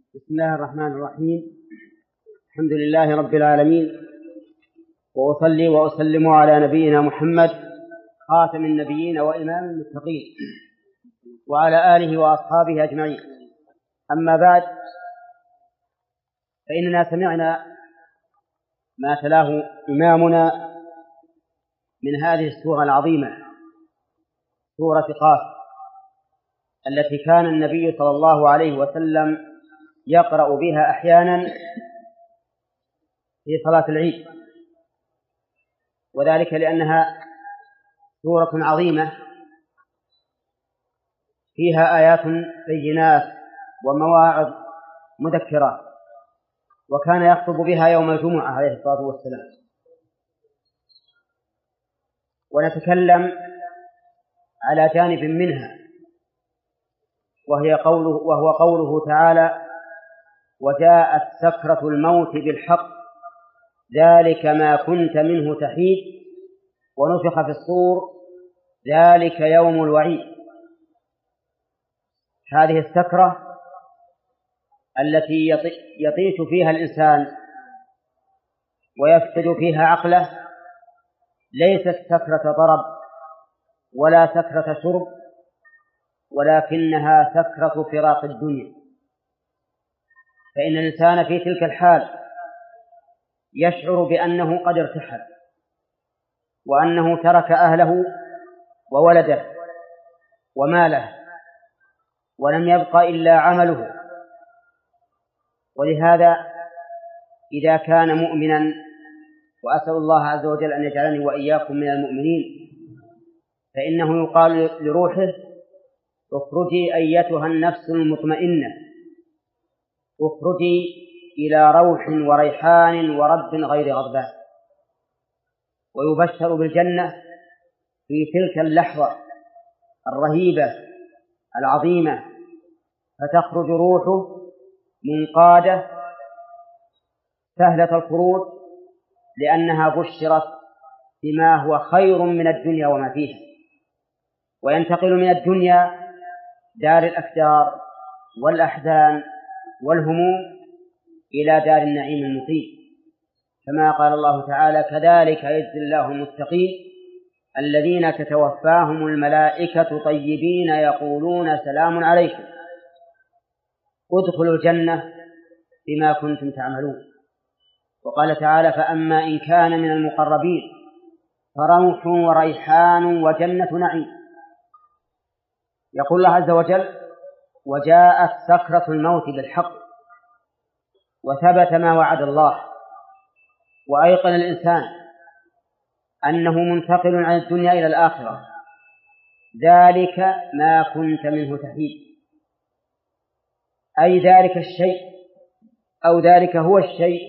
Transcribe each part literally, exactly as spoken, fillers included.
بسم الله الرحمن الرحيم. الحمد لله رب العالمين، وأصلي وأسلم على نبينا محمد خاتم النبيين وإمام المتقين وعلى آله وأصحابه أجمعين. أما بعد، فإننا سمعنا ما تلاه إمامنا من هذه السورة العظيمة، سورة قاف، التي كان النبي صلى الله عليه وسلم يقرأ بها أحيانا في صلاة العيد، وذلك لأنها سورة عظيمة فيها آيات بينات ومواعظ مذكرة، وكان يخطب بها يوم الجمعة عليه الصلاة والسلام. ونتكلم على جانب منها، وهي قوله وهو قوله تعالى: وجاءت سكرة الموت بالحق ذلك ما كنت منه تحيد ونفخ في الصور ذلك يوم الوعيد. هذه السكرة التي يطيش فيها الإنسان ويفقد فيها عقله ليست سكرة ضرب ولا سكرة شرب، ولكنها سكرة فراق الدنيا. فإن الإنسان في تلك الحال يشعر بأنه قد ارتحل، وأنه ترك أهله وولده وماله، ولم يبق إلا عمله. ولهذا إذا كان مؤمنا، وأسأل الله عز وجل أن يجعلني وإياكم من المؤمنين، فإنه يقال لروحه: اخرجي أيتها النفس المطمئنة، اخرجي إلى روح وريحان ورب غير غضبان. ويبشر بالجنة في تلك اللحظة الرهيبة العظيمة، فتخرج روحه منقادة سهلة الخروج، لأنها بشرت بما هو خير من الدنيا وما فيها، وينتقل من الدنيا دار الأكدار والأحزان والهموم إلى دار النعيم المقيم، كما قال الله تعالى: كذلك يجزي الله المتقين الذين تتوفاهم الملائكة طيبين يقولون سلام عليكم ادخلوا الجنة بما كنتم تعملون. وقال تعالى: فأما إن كان من المقربين فروح وريحان وجنة نعيم. يقول الله عز وجل: وجاءت سكرة الموت بالحق، وثبت ما وعد الله، وأيقن الإنسان أنه منتقل عن الدنيا إلى الآخرة. ذلك ما كنت منه تحيد، أي ذلك الشيء أو ذلك هو الشيء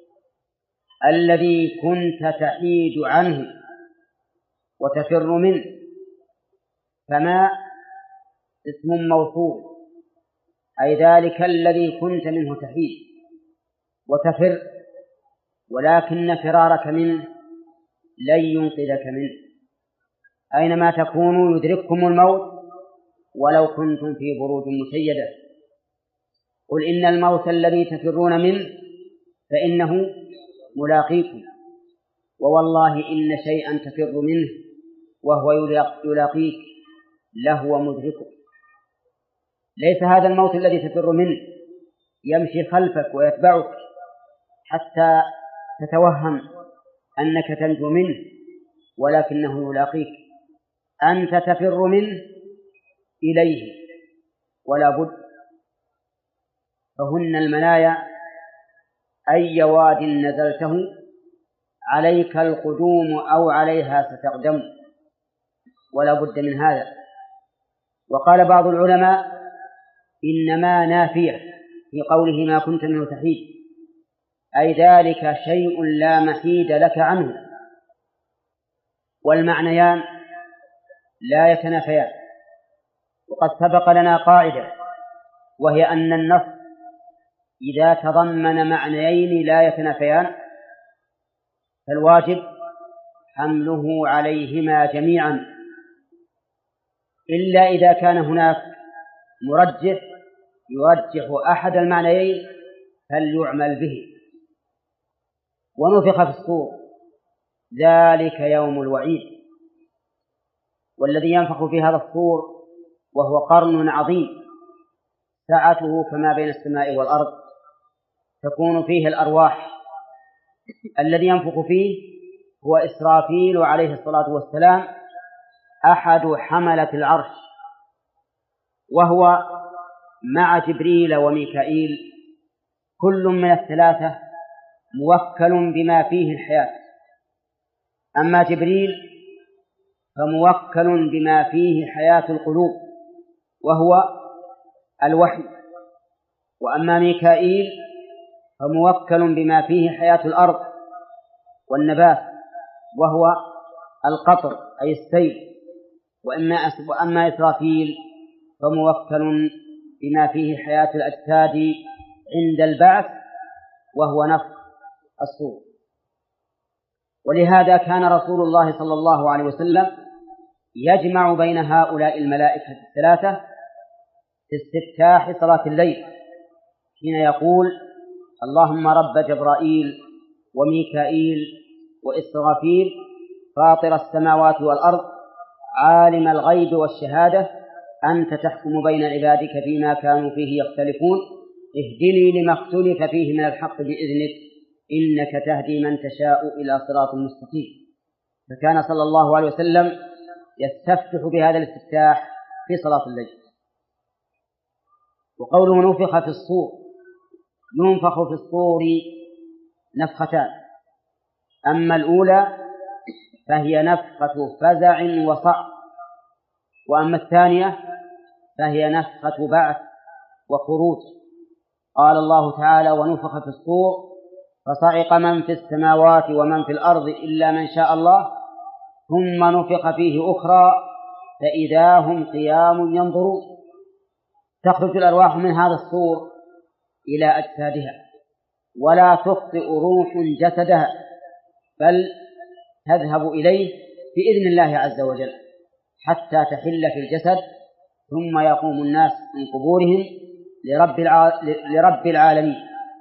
الذي كنت تحيد عنه وتفر منه. فما اسم موصول، أي ذلك الذي كنت منه تحيد وتفر، ولكن فرارك منه لن ينقذك منه. أينما تكونوا يدرككم الموت ولو كنتم في بروج مشيدة. قل إن الموت الذي تفرون منه فإنه ملاقيكم، ووالله إن شيئا تفر منه وهو يلاقيك لهو مدركك. ليس هذا الموت الذي تفر منه يمشي خلفك ويتبعك حتى تتوهم أنك تنجو منه، ولكنه يلاقيك. أنت تفر منه إليه ولا بد. فهن المنايا أي واد نزلته عليك القدوم أو عليها ستقدم، ولا بد من هذا. وقال بعض العلماء: إنما نافية في قوله ما كنت منه تحيد، أي ذلك شيء لا محيد لك عنه. والمعنيان لا يتنافيان. وقد سبق لنا قاعدة، وهي أن النص إذا تضمن معنيين لا يتنافيان فالواجب حمله عليهما جميعا، إلا إذا كان هناك مرجح يرجح أحد المعنيين فليعمل به. ونفخ في الصور ذلك يوم الوعيد. والذي ينفخ في هذا الصور وهو قرن عظيم سعته كما بين السماء والأرض، تكون فيه الأرواح. الذي ينفخ فيه هو إسرافيل عليه الصلاة والسلام أحد حملة العرش، وهو مع جبريل وميكائيل كل من الثلاثة موكل بما فيه الحياة. أما جبريل فموكل بما فيه حياة القلوب وهو الوحي، وأما ميكائيل فموكل بما فيه حياة الأرض والنبات وهو القطر أي السيل، وأما إسرافيل فموكل بما فيه حياة الأجساد عند البعث وهو نفخ الصور. ولهذا كان رسول الله صلى الله عليه وسلم يجمع بين هؤلاء الملائكة الثلاثة في استفتاح صلاة الليل حين يقول: اللهم رب جبرائيل وميكائيل وإسرافيل فاطر السماوات والأرض عالم الغيب والشهادة أنت تحكم بين عبادك فيما كانوا فيه يختلفون اهدني لما اختلف فيه من الحق بإذنك إنك تهدي من تشاء إلى صراط مستقيم. فكان صلى الله عليه وسلم يستفتح بهذا الاستفتاح في صلاة الليل. وقوله نفخ في الصور، ينفخ في الصور نفختان، أما الأولى فهي نفخة فزع وصعق، وأما الثانية فهي نفخة بعث وخروج. قال الله تعالى: ونفخ في الصور فصعق من في السماوات ومن في الأرض إلا من شاء الله ثم نفخ فيه أخرى فإذا هم قيام ينظرون. تخرج الأرواح من هذا الصور إلى أجسادها ولا تخطئ روح جسدها، بل تذهب إليه بإذن الله عز وجل حتى تحل في الجسد، ثم يقوم الناس من قبورهم لرب, الع... لرب العالمين.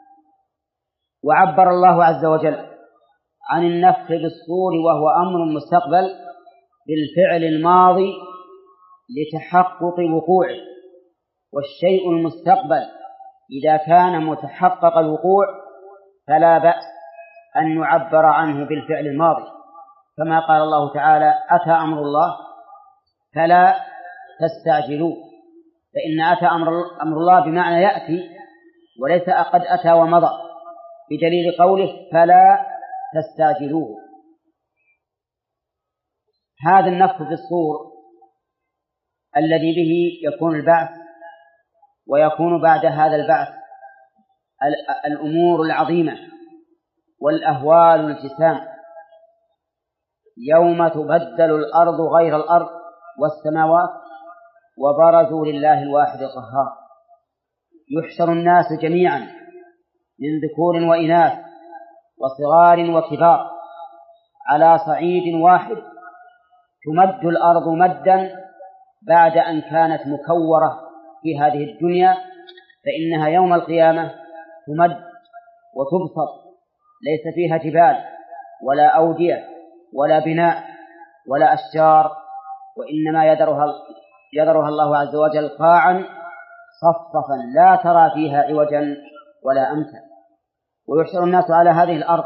وعبر الله عز وجل عن النفخ بالصور وهو أمر مستقبل بالفعل الماضي لتحقق وقوعه، والشيء المستقبل إذا كان متحقق الوقوع فلا بأس أن يعبر عنه بالفعل الماضي، كما قال الله تعالى: أتى أمر الله فلا تستعجلوه. فإن أتى أمر الله بمعنى يأتي وليس قد أتى ومضى، بدليل قوله فلا تستعجلوه. هذا النفخ في الصور الذي به يكون البعث، ويكون بعد هذا البعث الأمور العظيمة والأهوال الجسام، يوم تبدل الأرض غير الأرض والسماوات وبرزوا لله الواحد القهار. يحشر الناس جميعا من ذكور وإناث وصغار وكبار على صعيد واحد، تمد الأرض مدا بعد أن كانت مكورة في هذه الدنيا، فإنها يوم القيامة تمد وتبسط، ليس فيها جبال ولا أودية ولا بناء ولا أشجار، وإنما يذرها يذرها الله عز وجل قاعا صفصفا لا ترى فيها عوجا ولا أمتا. ويحشر الناس على هذه الأرض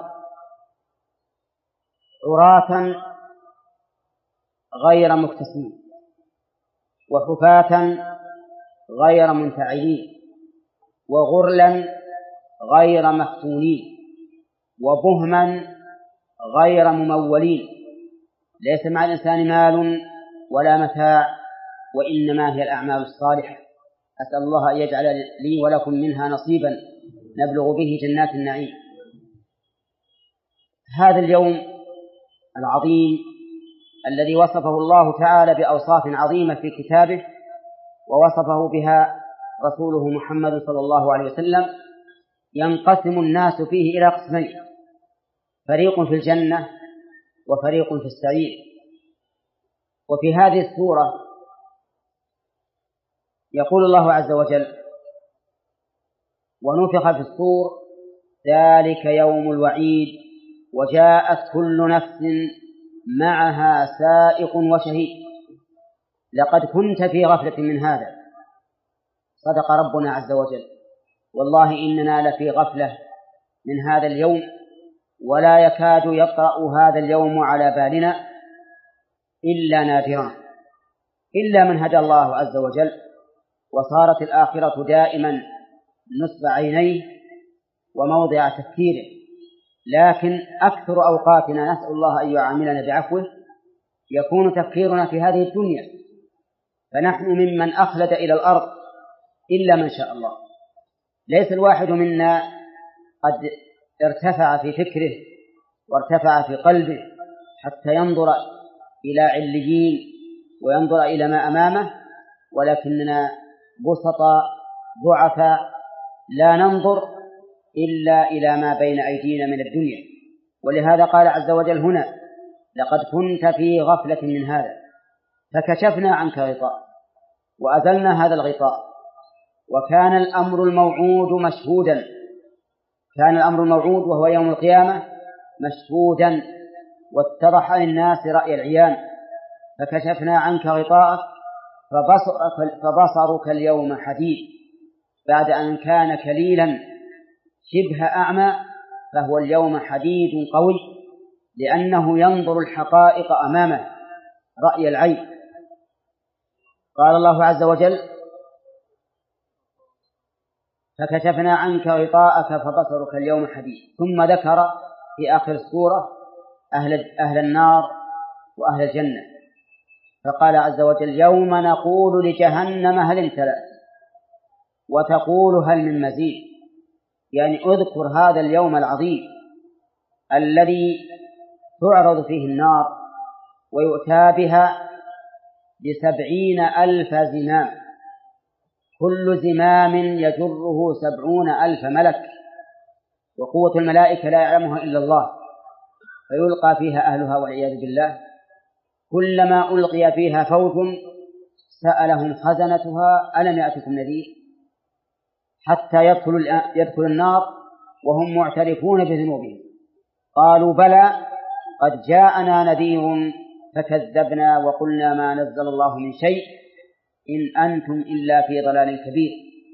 عراة غير مكتسين وحفاة غير منتعلين وغرلا غير مختونين وبهما غير ممولين، ليس مع الإنسان مال ولا متاع، وإنما هي الأعمال الصالحة. أسأل الله أن يجعل لي ولكم منها نصيبا نبلغ به جنات النعيم. هذا اليوم العظيم الذي وصفه الله تعالى بأوصاف عظيمة في كتابه ووصفه بها رسوله محمد صلى الله عليه وسلم، ينقسم الناس فيه إلى قسمين: فريق في الجنة وفريق في السعير. وفي هذه السورة يقول الله عز وجل: ونفخ في الصور ذلك يوم الوعيد وجاءت كل نفس معها سائق وشهيد. لقد كنت في غفلة من هذا. صدق ربنا عز وجل، والله إننا لفي غفلة من هذا اليوم، ولا يكاد يطرأ هذا اليوم على بالنا إلا نادرا، إلا من هدى الله عز وجل وصارت الآخرة دائما نصب عينيه وموضع تفكيره. لكن أكثر أوقاتنا نسأل الله أن يعاملنا بعفوه يكون تفكيرنا في هذه الدنيا، فنحن ممن أخلد إلى الأرض إلا من شاء الله. ليس الواحد منا قد ارتفع في فكره وارتفع في قلبه حتى ينظر إلى عليين وينظر إلى ما أمامه، ولكننا بسطاء ضعفاء لا ننظر إلا إلى ما بين أيدينا من الدنيا. ولهذا قال عز وجل هنا: لقد كنت في غفلة من هذا فكشفنا عنك غطاء وأزلنا هذا الغطاء وكان الأمر الموعود مشهودا. كان الأمر الموعود وهو يوم القيامة مشهودا واتضح للناس رأي العيان. فكشفنا عنك غطاءك فبصرك, فبصرك اليوم حديد. بعد أن كان كليلا شبه أعمى فهو اليوم حديد قوي، لأنه ينظر الحقائق أمامه رأي العين. قال الله عز وجل: فكشفنا عنك غطاءك فبصرك اليوم حديد. ثم ذكر في آخر السورة أهل, أهل النار وأهل الجنة، فقال عز وجل: يوم نقول لجهنم هل امتلأت وتقول هل من مزيد. يعني اذكر هذا اليوم العظيم الذي تعرض فيه النار ويؤتى بها بسبعين ألف زمام، كل زمام يجره سبعون ألف ملك، وقوة الملائكة لا يعلمها إلا الله، فيلقى فيها أهلها والعياذ بالله. كلما ألقي فيها فوج سألهم خزنتها ألم يأتكم نذير، حتى يدخل, يدخل النار وهم معترفون بذنوبهم، قالوا بلى قد جاءنا نذير فكذبنا وقلنا ما نزل الله من شيء إن أنتم إلا في ضلال كبير.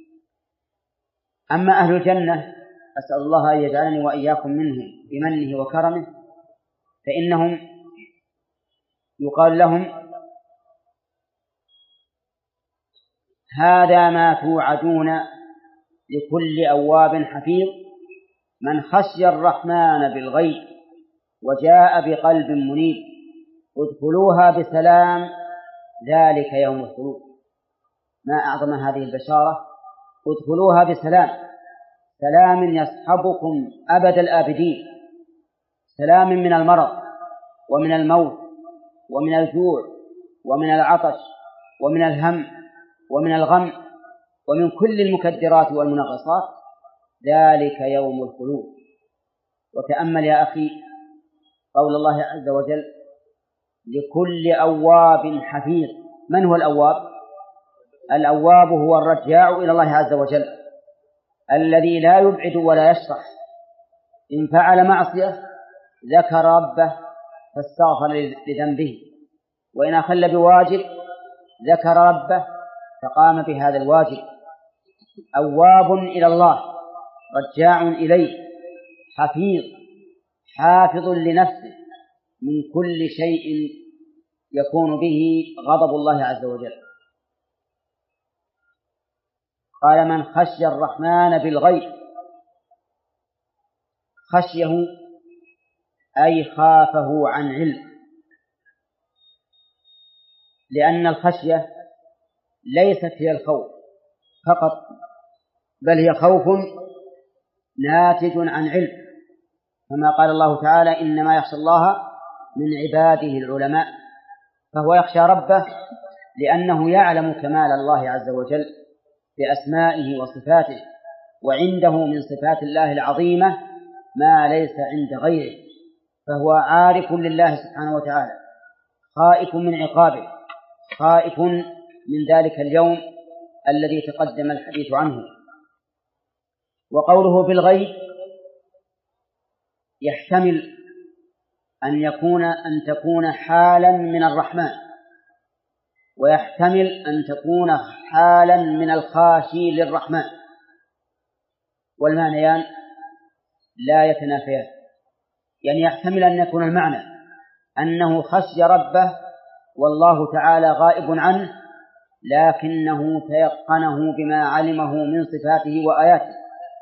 أما أهل الجنة أسأل الله أن يجعلني وإياكم منهم بمنه وكرمه، فإنهم يقال لهم: هذا ما توعدون لكل أواب حفيظ من خشي الرحمن بالغيب وجاء بقلب منيب ادخلوها بسلام ذلك يوم الخلود. ما أعظم هذه البشارة: ادخلوها بسلام، سلام يصحبكم أبد الآبدين، سلام من المرض ومن الموت ومن الجوع ومن العطش ومن الهم ومن الغم ومن كل المكدرات والمنغصات، ذلك يوم الخلود. وتأمل يا أخي قول الله عز وجل: لكل أواب حفيظ. من هو الأواب؟ الأواب هو الرجاع إلى الله عز وجل الذي لا يبعد ولا يشرح. إن فعل معصية ذكر ربه فاستغفر لذنبه، وإن أخل بواجب ذكر ربه فقام بهذا الواجب. أواب إلى الله رجاع إليه حفيظ حافظ لنفسه من كل شيء يكون به غضب الله عز وجل. قال: من خشي الرحمن بالغيب. خشيه أي خافه عن علم، لأن الخشية ليست هي الخوف فقط، بل هي خوف ناتج عن علم، كما قال الله تعالى: إنما يخشى الله من عباده العلماء. فهو يخشى ربه لأنه يعلم كمال الله عز وجل بأسمائه وصفاته، وعنده من صفات الله العظيمة ما ليس عند غيره، فهو عارف لله سبحانه وتعالى، خائف من عقابه، خائف من ذلك اليوم الذي تقدم الحديث عنه. وقوله بالغيب يحتمل أن يكون أن تكون حالا من الرحمن، ويحتمل أن تكون حالا من الخاشي للرحمن، والمعنيان لا يتنافيان. يعني يحتمل أن يكون المعنى أنه خشي ربه والله تعالى غائب عنه، لكنه تيقنه بما علمه من صفاته وآياته.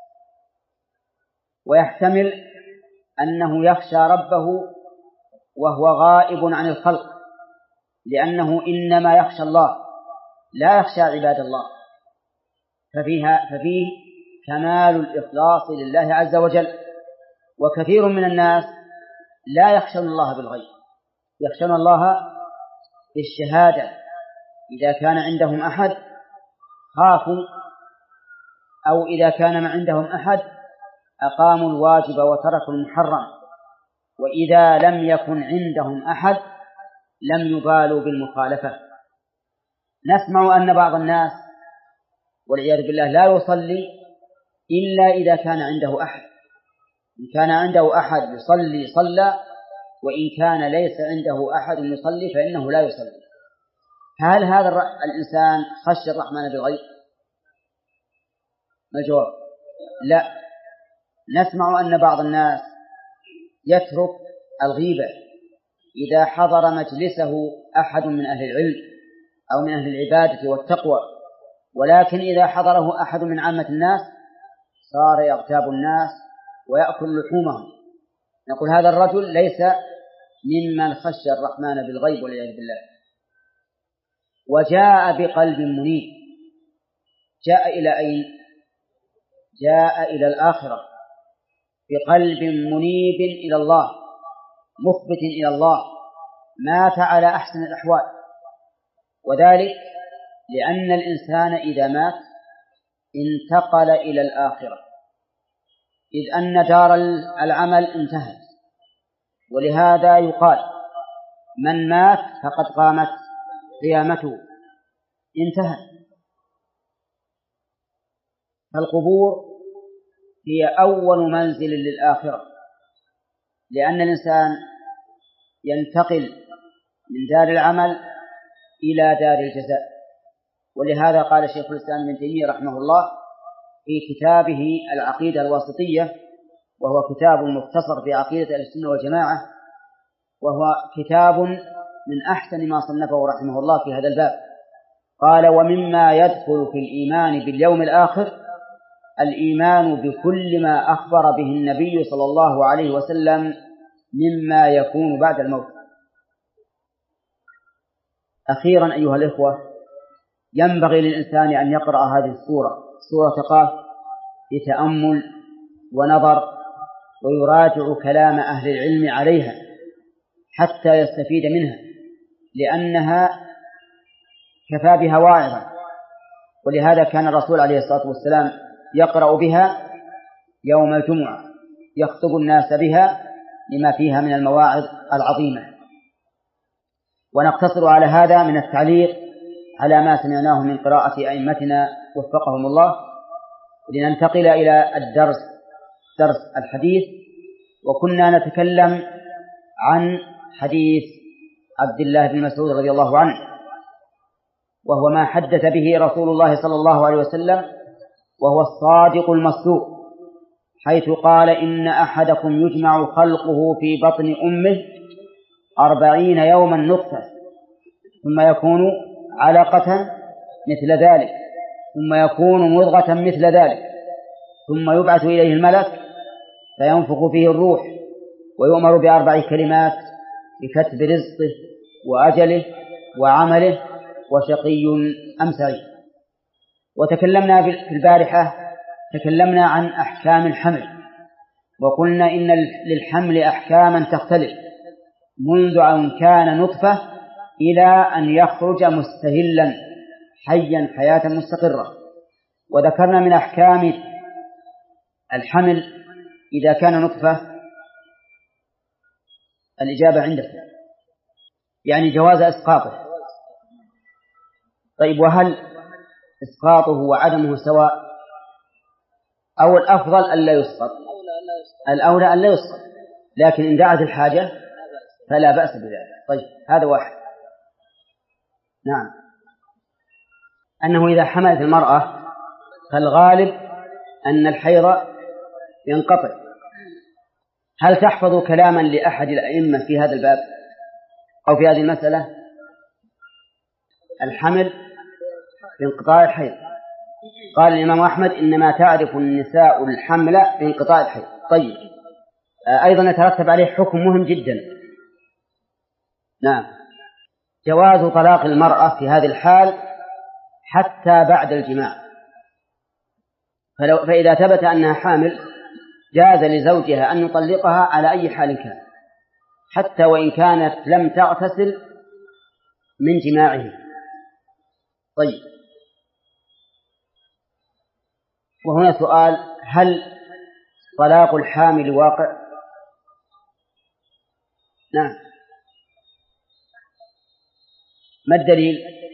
ويحتمل أنه يخشى ربه وهو غائب عن الخلق، لأنه إنما يخشى الله لا يخشى عباد الله، ففيها ففيه كمال الإخلاص لله عز وجل. وكثير من الناس لا يخشون الله بالغيب، يخشون الله بالشهادة. إذا كان عندهم أحد خافوا، أو إذا كان ما عندهم أحد أقاموا الواجب وتركوا المحرم، وإذا لم يكن عندهم أحد لم يبالوا بالمخالفة. نسمع أن بعض الناس والعياذ بالله لا يصلي إلا إذا كان عنده أحد، إن كان عنده أحد يصلي صلى، وإن كان ليس عنده أحد يصلي فإنه لا يصلي. هل هذا الإنسان خشي الرحمن بالغيب؟ ما الجواب؟ لا. نسمع أن بعض الناس يترك الغيبة إذا حضر مجلسه أحد من أهل العلم أو من أهل العبادة والتقوى، ولكن إذا حضره أحد من عامة الناس صار يغتاب الناس ويأكل لحومهم. نقول هذا الرجل ليس ممن خشي الرحمن بالغيب والعياذ بالله. وجاء بقلب منيب، جاء إلى أين؟ جاء إلى الآخرة بقلب منيب إلى الله، مخبت إلى الله، مات على أحسن الأحوال. وذلك لأن الإنسان إذا مات انتقل إلى الآخرة، إذ أن دار العمل انتهت، ولهذا يقال من مات فقد قامت قيامته، انتهت. فالقبور هي أول منزل للآخرة، لأن الإنسان ينتقل من دار العمل إلى دار الجزاء. ولهذا قال شيخ الإسلام ابن تيمية رحمه الله في كتابه العقيدة الواسطية، وهو كتاب مختصر في عقيدة أهل السنة والجماعة، وهو كتاب من أحسن ما صنفه رحمه الله في هذا الباب. قال: ومما يدخل في الإيمان باليوم الآخر الإيمان بكل ما أخبر به النبي صلى الله عليه وسلم مما يكون بعد الموت. أخيرا أيها الإخوة، ينبغي للإنسان أن يقرأ هذه السورة، سورة قاف، بتأمل ونظر، ويراجع كلام أهل العلم عليها حتى يستفيد منها، لأنها كفى بها واعظا. ولهذا كان الرسول عليه الصلاة والسلام يقرأ بها يوم الجمعة، يخطب الناس بها لما فيها من المواعظ العظيمة. ونقتصر على هذا من التعليق على ما سمعناه من قراءة أئمتنا وفقهم الله، لننتقل إلى الدرس، درس الحديث. وكنا نتكلم عن حديث عبد الله بن مسعود رضي الله عنه، وهو ما حدث به رسول الله صلى الله عليه وسلم، وهو الصادق المصدوق، حيث قال: إن أحدكم يجمع خلقه في بطن أمه أربعين يوما نطفة، ثم يكون علقة مثل ذلك، ثم يكون مضغة مثل ذلك، ثم يبعث إليه الملك فينفخ فيه الروح، ويؤمر بأربع كلمات بكتب رزقه وأجله وعمله وشقي أم سعيد. وتكلمنا في البارحة تكلمنا عن أحكام الحمل، وقلنا إن للحمل أحكاما تختلف منذ أن كان نطفة إلى أن يخرج مستهلا حيا حياة مستقرة. وذكرنا من أحكام الحمل إذا كان نطفة الإجابة عندك، يعني جواز إسقاطه. طيب، وهل إسقاطه وعدمه سواء؟ أو الأفضل ألا يسقط، الأولى ألا يسقط، لكن إن دعت الحاجة فلا بأس بذلك. طيب هذا واحد. نعم. أنه إذا حملت المرأة فالغالب أن الحيض ينقطع. هل تحفظ كلاما لأحد الأئمة في هذا الباب أو في هذه المسألة؟ الحمل بانقطاع الحيض. قال الإمام أحمد إنما تعرف النساء الحمل بانقطاع الحيض. طيب أيضا يترتب عليه حكم مهم جدا. نعم، جواز طلاق المرأة في هذه الحال حتى بعد الجماع. فلو فإذا ثبت أنها حامل جاز لزوجها أن يطلقها على أي حال كان، حتى وإن كانت لم تغتسل من جماعه. طيب، وهنا سؤال: هل طلاق الحامل واقع؟ نعم. ما الدليل؟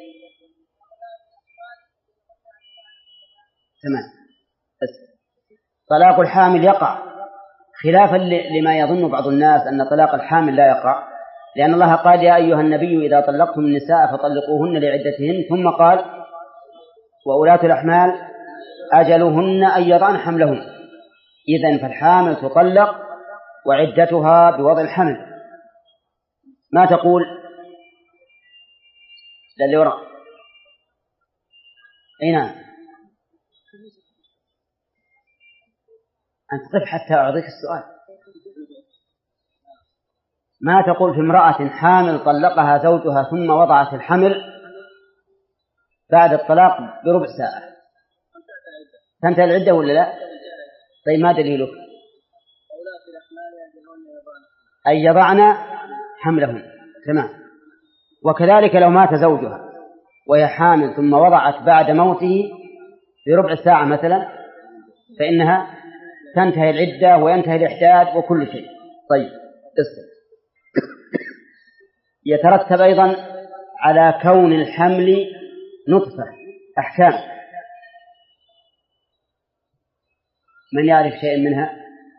تمام. طلاق الحامل يقع، خلافا لما يظن بعض الناس أن طلاق الحامل لا يقع، لأن الله قال: يا أيها النبي إذا طلقتم النساء فطلقوهن لعدتهن، ثم قال: وأولاة الأحمال أجلهن أن يضعن حملهن. إذن فالحامل تطلق وعدتها بوضع الحمل. ما تقول؟ للي وراء. أي نعم، أنت قف حتى أعطيك السؤال. ما تقول في امرأة حامل طلقها زوجها ثم وضعت الحمل بعد الطلاق بربع ساعة، تنتهي العدة ولا لا؟ طيب ما دليلك؟ أن يضعن حملهن. تمام. وكذلك لو مات زوجها وهي حامل ثم وضعت بعد موته بربع ساعة مثلا، فإنها تنتهي العدة وينتهي الإحداد وكل شيء. طيب، اسم يترتب أيضا على كون الحمل نطفة أحكام. من يعرف شيء منها؟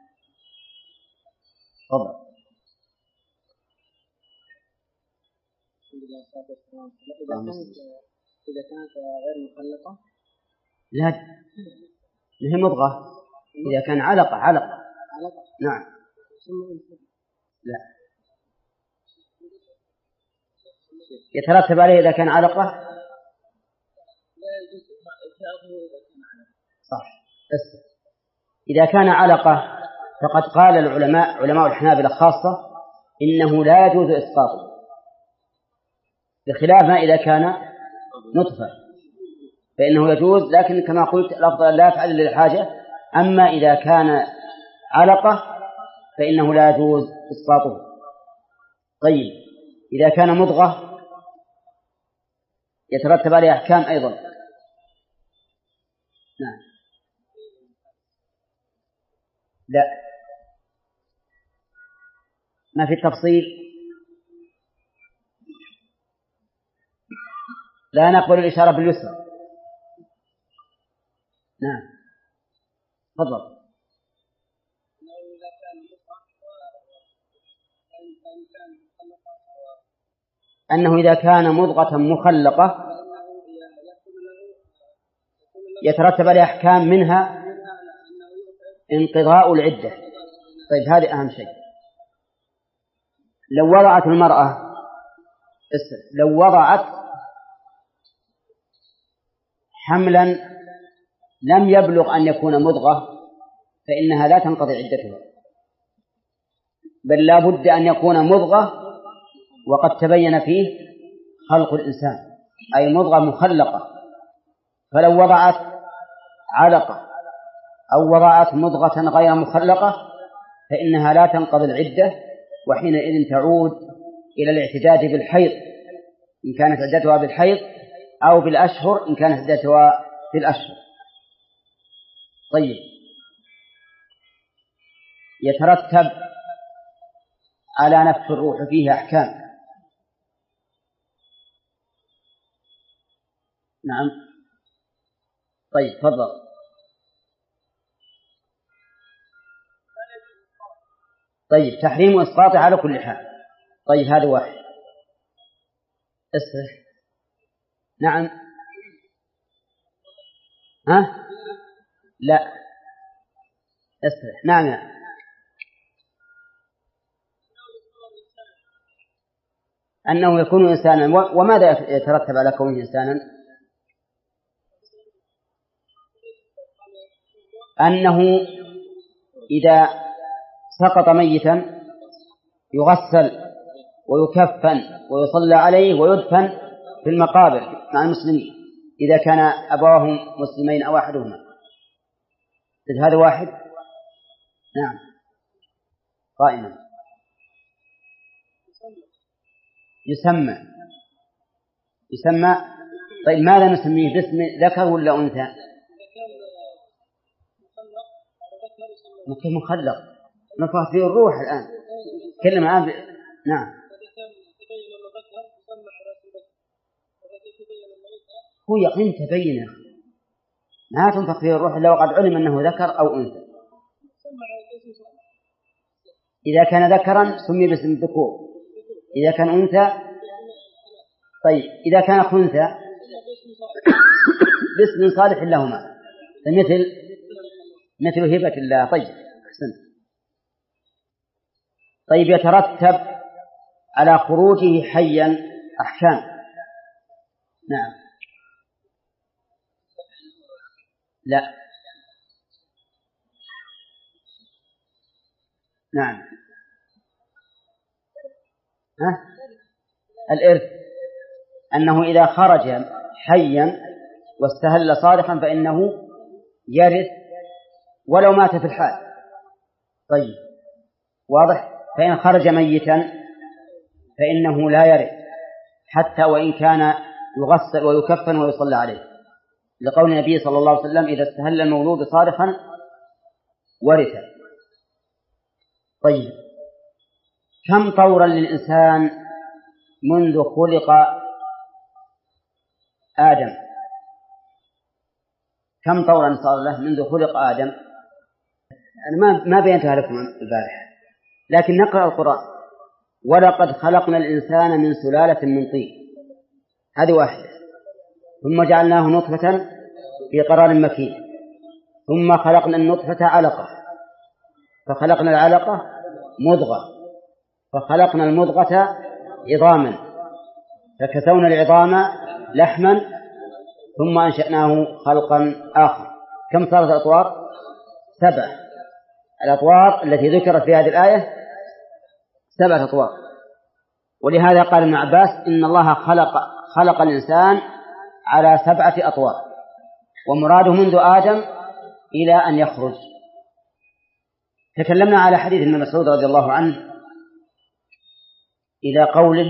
تفضل. إذا كانت غير مخلقة لا، هي مضغة. إذا كان علقة علقة علقة. نعم. لا، يترتب عليه إذا كان علقة. صح. بس إذا كان علقة فقد قال العلماء علماء الحنابلة خاصة إنه لا يجوز إسقاطه، بخلاف ما إذا كان نطفة فإنه يجوز، لكن كما قلت الأفضل لا يفعل للحاجة. أما إذا كان علقة فإنه لا يجوز إسقاطه. طيب، إذا كان مضغة يترتب عليه أحكام أيضا. نعم. لا، ما في التفصيل. لا نقبل الإشارة باليسرى. نعم، تفضل. أنه إذا كان مضغة مخلقة يترتب عليه أحكام، منها انقضاء العدة. طيب، هذه أهم شيء. لو وضعت المرأة لو وضعت حملا لم يبلغ أن يكون مضغة فإنها لا تنقضي عدتها، بل لا بد أن يكون مضغة وقد تبين فيه خلق الإنسان، أي مضغة مخلقة. فلو وضعت علقة أو وضعت مضغة غير مخلقة فإنها لا تنقضي العدة، وحينئذ تعود إلى الاعتداد بالحيض إن كانت عدتها بالحيض، أو بالأشهر إن كانت عدتها بالأشهر. طيب، يترتب على نفس الروح فيه أحكام. نعم. طيب، تفضل. طيب تحريم إسقاطه على كل حال. طيب هذا واحد. اصلح. نعم. ها؟ لا. اصلح. نعم لا. أنه يكون إنسانا. وماذا يترتب على كونه إنسانا؟ أنه إذا سقط ميتا يغسل ويكفن ويصلى عليه ويدفن في المقابر مع المسلمين إذا كان أبواه مسلمين أو أحدهما. هذا واحد. نعم. قائما. يسمى. يسمى. طيب ماذا نسميه؟ باسم ذكر ولا أنثى؟ ممكن مخلق نفخ فيه الروح الآن. كلمة الآن ب... نعم. هو يقين تبين ما تنفخ فيه الروح إلا وقد علم أنه ذكر أو أنثى. إذا كان ذكرا سمي باسم الذكور، إذا كان أنثى. طيب إذا كان أنثى باسم صالح لهما مثل مثل هبة الله. طيب أحسنت. طيب يترتب على خروجه حيا أحكام. نعم. لا. نعم. ها؟ الإرث أنه إذا خرج حيا واستهل صالحا فإنه يرث ولو مات في الحال. طيب واضح. فإن خرج ميتا فإنه لا يرث حتى وإن كان يغسل ويكفن ويصلى عليه، لقول النبي صلى الله عليه وسلم إذا استهل المولود صالحا ورث. طيب كم طورا للإنسان منذ خلق آدم؟ كم طورا صار له منذ خلق آدم؟ أنا ما ما بينتها لكم البارحة، لكن نقرأ القرآن. ولقد خلقنا الإنسان من سلالة من طين. هذه واحدة. ثم جعلناه نطفة في قرار مكين، ثم خلقنا النطفة علقة، فخلقنا العلقة مضغة، فخلقنا المضغة عظاما، فكسونا العظام لحما، ثم أنشأناه خلقا آخر. كم صارت الأطوار؟ سبع. الأطوار التي ذكرت في هذه الآية سبعة أطوار. ولهذا قال ابن عباس إن الله خلق خلق الإنسان على سبعة أطوار، ومراده منذ آدم إلى أن يخرج. تكلمنا على حديث ابن مسعود رضي الله عنه إلى قوله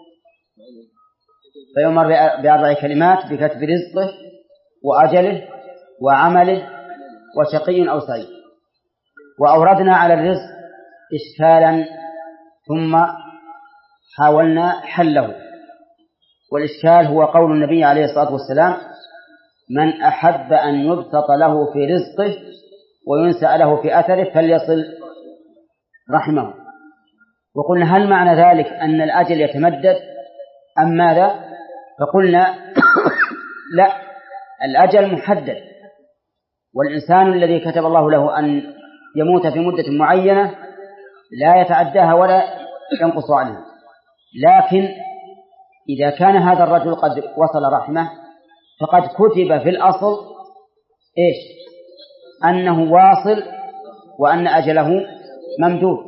فيؤمر بأربع كلمات: بكتب رزقه وأجله وعمله وشقي أو سعيد. وأوردنا على الرزق إشكالا ثم حاولنا حله. والإشكال هو قول النبي عليه الصلاة والسلام: من أحب أن يبسط له في رزقه وينسأ له في أثره فليصل رحمه. وقلنا هل معنى ذلك أن الأجل يتمدد أم ماذا؟ فقلنا لا، الأجل محدد، والإنسان الذي كتب الله له أن يموت في مدة معينة لا يتعداها ولا ينقص عنها. لكن إذا كان هذا الرجل قد وصل رحمه فقد كتب في الأصل إيش؟ أنه واصل وأن أجله ممدود.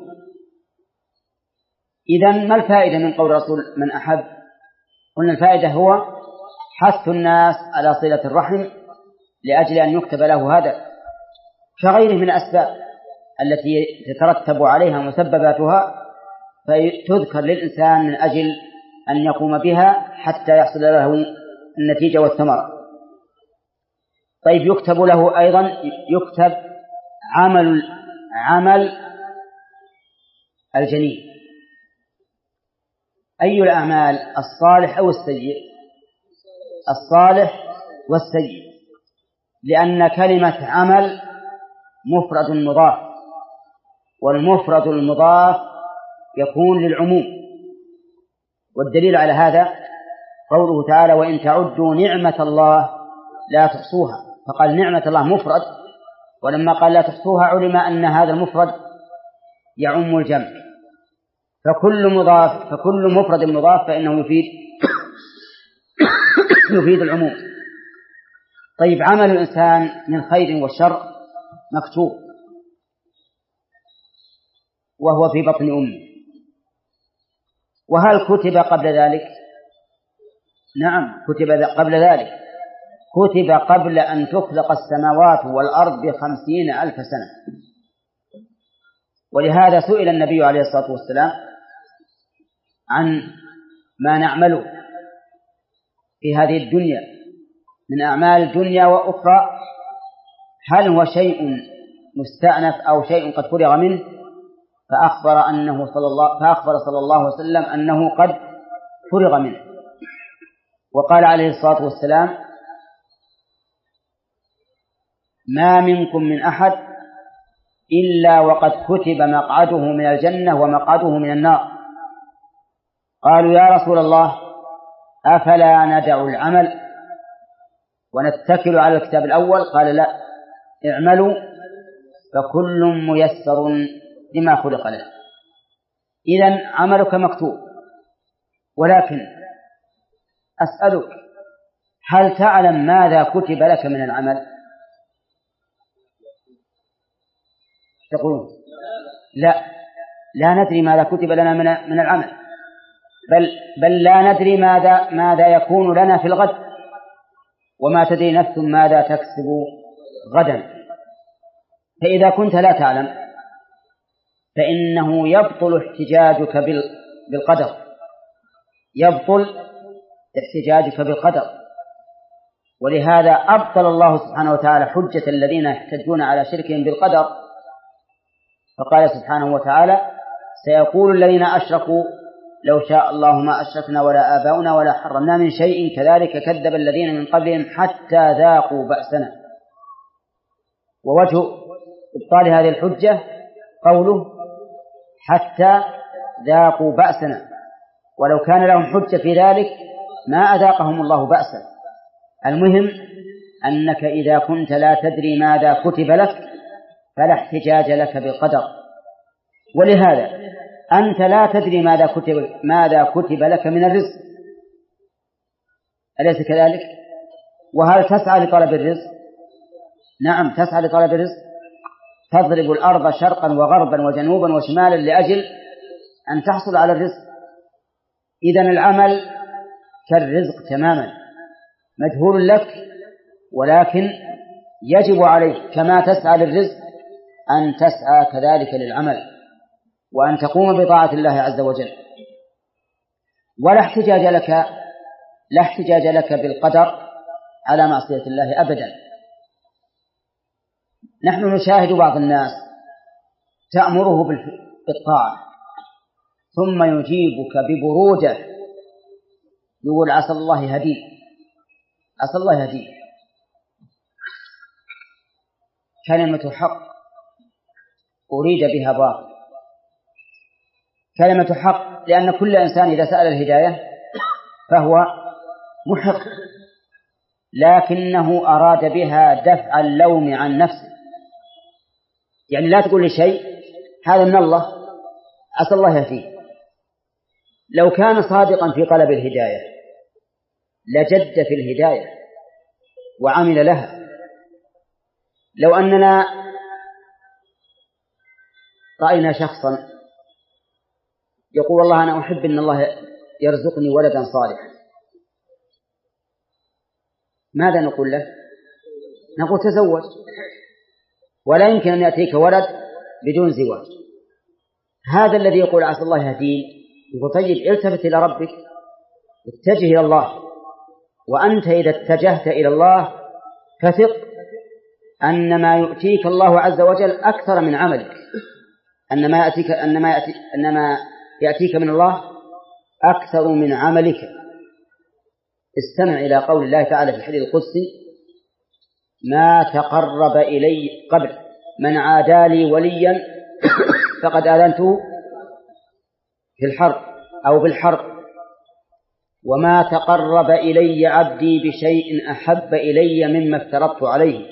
إذن ما الفائدة من قول رسول من أحب؟ قلنا الفائدة هو حث الناس على صلة الرحم لأجل أن يكتب له هذا، كغيره من الأسباب التي تترتب عليها مسبباتها، فتذكر للإنسان من أجل أن يقوم بها حتى يحصل له النتيجة والثمرة. طيب يكتب له أيضا يكتب عمل عمل الجنين. أي الأعمال، الصالح أو السيء؟ الصالح والسيء، لأن كلمة عمل مفرد مضاف، والمفرد المضاف يكون للعموم. والدليل على هذا قوله تعالى وإن تعدوا نعمة الله لا تحصوها، فقال نعمة الله مفرد، ولما قال لا تحصوها علم أن هذا المفرد يعم الجمع، فكل مضاف فكل مفرد مضاف فإنه يفيد يفيد العموم. طيب عمل الإنسان من خير والشر مكتوب وهو في بطن أمه، وهل كتب قبل ذلك؟ نعم كتب قبل ذلك، كتب قبل أن تخلق السماوات والأرض بخمسين ألف سنة. ولهذا سئل النبي عليه الصلاة والسلام عن ما نعمله في هذه الدنيا من أعمال الدنيا وأخرى، هل هو شيء مستأنف أو شيء قد فرغ منه؟ فأخبر أنه صلى الله فأخبر صلى الله عليه وسلم أنه قد فرغ منه، وقال عليه الصلاة والسلام ما منكم من أحد إلا وقد كتب مقعده من الجنة ومقعده من النار. قالوا يا رسول الله أفلا ندع العمل ونتكل على الكتاب الأول؟ قال لا، اعملوا فكل ميسر لما خلق له. إذن عملك مكتوب، ولكن أسألك هل تعلم ماذا كتب لك من العمل؟ تقولون لا لا ندري ماذا كتب لنا من من العمل، بل بل لا ندري ماذا ماذا يكون لنا في الغد، وما تدري نفس ماذا تكسب غدا. فإذا كنت لا تعلم فإنه يبطل احتجاجك بالقدر، يبطل احتجاجك بالقدر. ولهذا أبطل الله سبحانه وتعالى حجة الذين يحتجون على شركهم بالقدر، فقال سبحانه وتعالى سيقول الذين أشركوا لو شاء الله ما أشركنا ولا آباؤنا ولا حرمنا من شيء كذلك كذب الذين من قبلهم حتى ذاقوا بأسنا. ووجه إبطال هذه الحجة قوله حتى ذاقوا بأسنا، ولو كان لهم حجة في ذلك ما أذاقهم الله بأسا. المهم أنك إذا كنت لا تدري ماذا كتب لك فلا احتجاج لك بالقدر. ولهذا أنت لا تدري ماذا كتب ماذا كتب لك من الرزق، أليس كذلك؟ وهل تسعى لطلب الرزق؟ نعم تسعى لطلب الرزق، تضرب الأرض شرقا وغربا وجنوبا وشمالا لأجل أن تحصل على الرزق. إذن العمل كالرزق تماما، مجهول لك، ولكن يجب عليك كما تسعى للرزق أن تسعى كذلك للعمل، وأن تقوم بطاعة الله عز وجل. ولا احتجاج لك لا احتجاج لك بالقدر على معصية الله أبدا. نحن نشاهد بعض الناس تأمره بالطاعة ثم يجيبك ببرودة يقول عسى الله يهديك، عسى الله يهديك. كلمة حق أريد بها باطل، كلمة حق لأن كل إنسان إذا سأل الهداية فهو محق، لكنه أراد بها دفع اللوم عن نفسه. يعني لا تقول لشيء هذا من الله عسى الله يهديه. لو كان صادقا في طلب الهداية لجد في الهداية وعمل لها. لو أننا رأينا شخصا يقول والله أنا أحب أن الله يرزقني ولدا صالحا، ماذا نقول له؟ نقول تزوج، ولا يمكن أن يأتيك ولد بدون زواج. هذا الذي يقول عسى الله يهديه يقول طيب التفت إلى ربك، اتجه إلى الله، وأنت إذا اتجهت إلى الله فثق أن ما يؤتيك الله عز وجل أكثر من عملك، أن ما يأتيك أن ما يأتي أن ما يأتيك من الله أكثر من عملك. استمع إلى قول الله تعالى في الحديث القدسي ما تقرب إلي قبل من عادى لي وليا فقد آذنته في الحرب أو بالحرب. وما تقرب إلي عبدي بشيء أحب إلي مما افترضت عليه،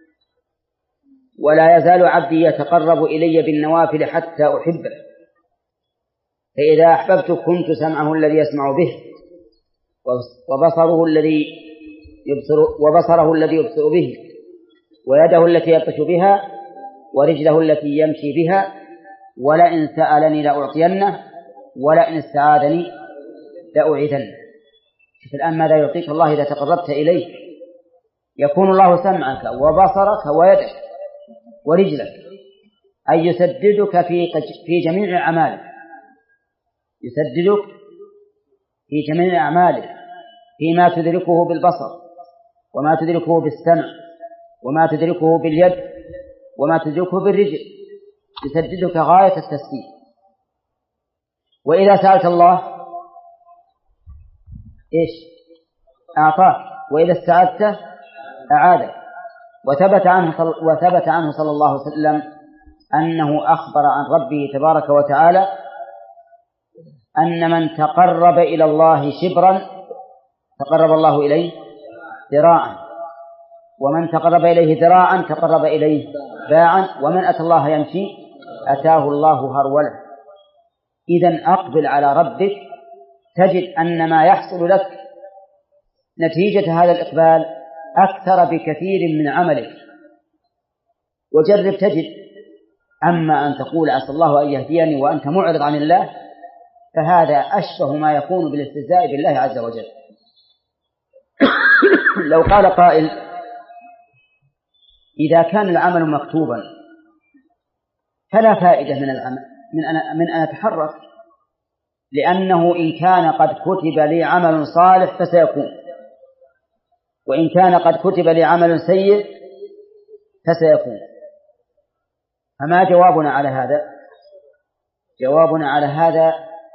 ولا يزال عبدي يتقرب إلي بالنوافل حتى أحبه، فإذا أحببت كنت سمعه الذي يسمع به، وبصره الذي يبصر وبصره الذي يبصر به، ويده التي يبطش بها، ورجله التي يمشي بها، ولئن سألني لأعطينه، ولئن استعاذني لأعيذنه. شوف الآن ماذا يعطيك الله إذا تقربت إليه. يكون الله سمعك وبصرك ويدك ورجلك، أي يسددك في في جميع أعمالك، يسددك في جميع أعمالك، فيما تدركه بالبصر، وما تدركه بالسمع، وما تدركه باليد، وما تدركه بالرجل، يسددك غاية التسديد. وإذا سألت الله إيش؟ أعطاك، وإذا استعذته أعادك. وثبت عنه وثبت عنه صلى الله عليه وسلم أنه أخبر عن ربه تبارك وتعالى أن من تقرب إلى الله شبرا تقرب الله إليه ذراعا، ومن تقرب إليه ذراعا تقرب إليه باعا، ومن أتى الله يمشي أتاه الله هرولا. إذن أقبل على ربك تجد أن ما يحصل لك نتيجة هذا الإقبال أكثر بكثير من عملك. وجرب تجد، أما أن تقول عسى الله أن يهديني وأنت معرض عن الله، فهذا أشبه ما يكون بالاستهزاء بالله عز وجل. لو قال قائل إذا كان العمل مكتوبا فلا فائدة من العمل من أن من أن أتحرك، لأنه إن كان قد كتب لي عمل صالح فسيكون، وإن كان قد كتب لي عمل سيء فسيكون. فما جوابنا على هذا؟ جوابنا على هذا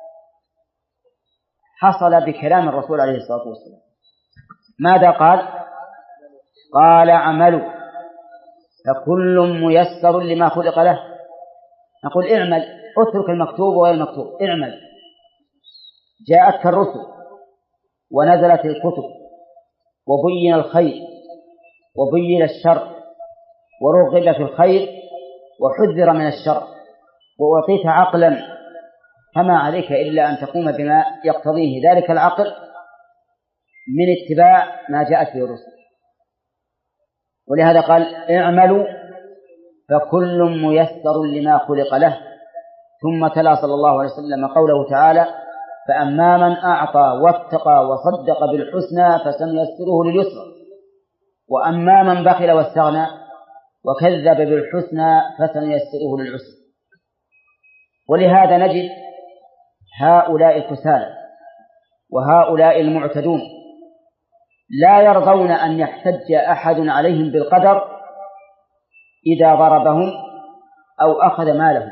حصل بكلام الرسول عليه الصلاة والسلام. ماذا قال؟ قال اعملوا فكل ميسر لما خلق له. نقول اعمل، اترك المكتوب وغير المكتوب، اعمل. جاءتك الرسل ونزلت الكتب وبين الخير وبين الشر ورغب في الخير وحذر من الشر وأعطيت عقلا، فما عليك إلا أن تقوم بما يقتضيه ذلك العقل من اتباع ما جاءت به الرسل. ولهذا قال اعملوا فكل ميسر لما خلق له. ثم تلا صلى الله عليه وسلم قوله تعالى فأما من أعطى واتقى وصدق بالحسنى فسنيسره لليسرى، وأما من بخل واستغنى وكذب بالحسنى فسنيسره للعسرى. ولهذا نجد هؤلاء الكسالى وهؤلاء المعتدون لا يرضون أن يحتج أحد عليهم بالقدر إذا ضربهم أو أخذ مالهم.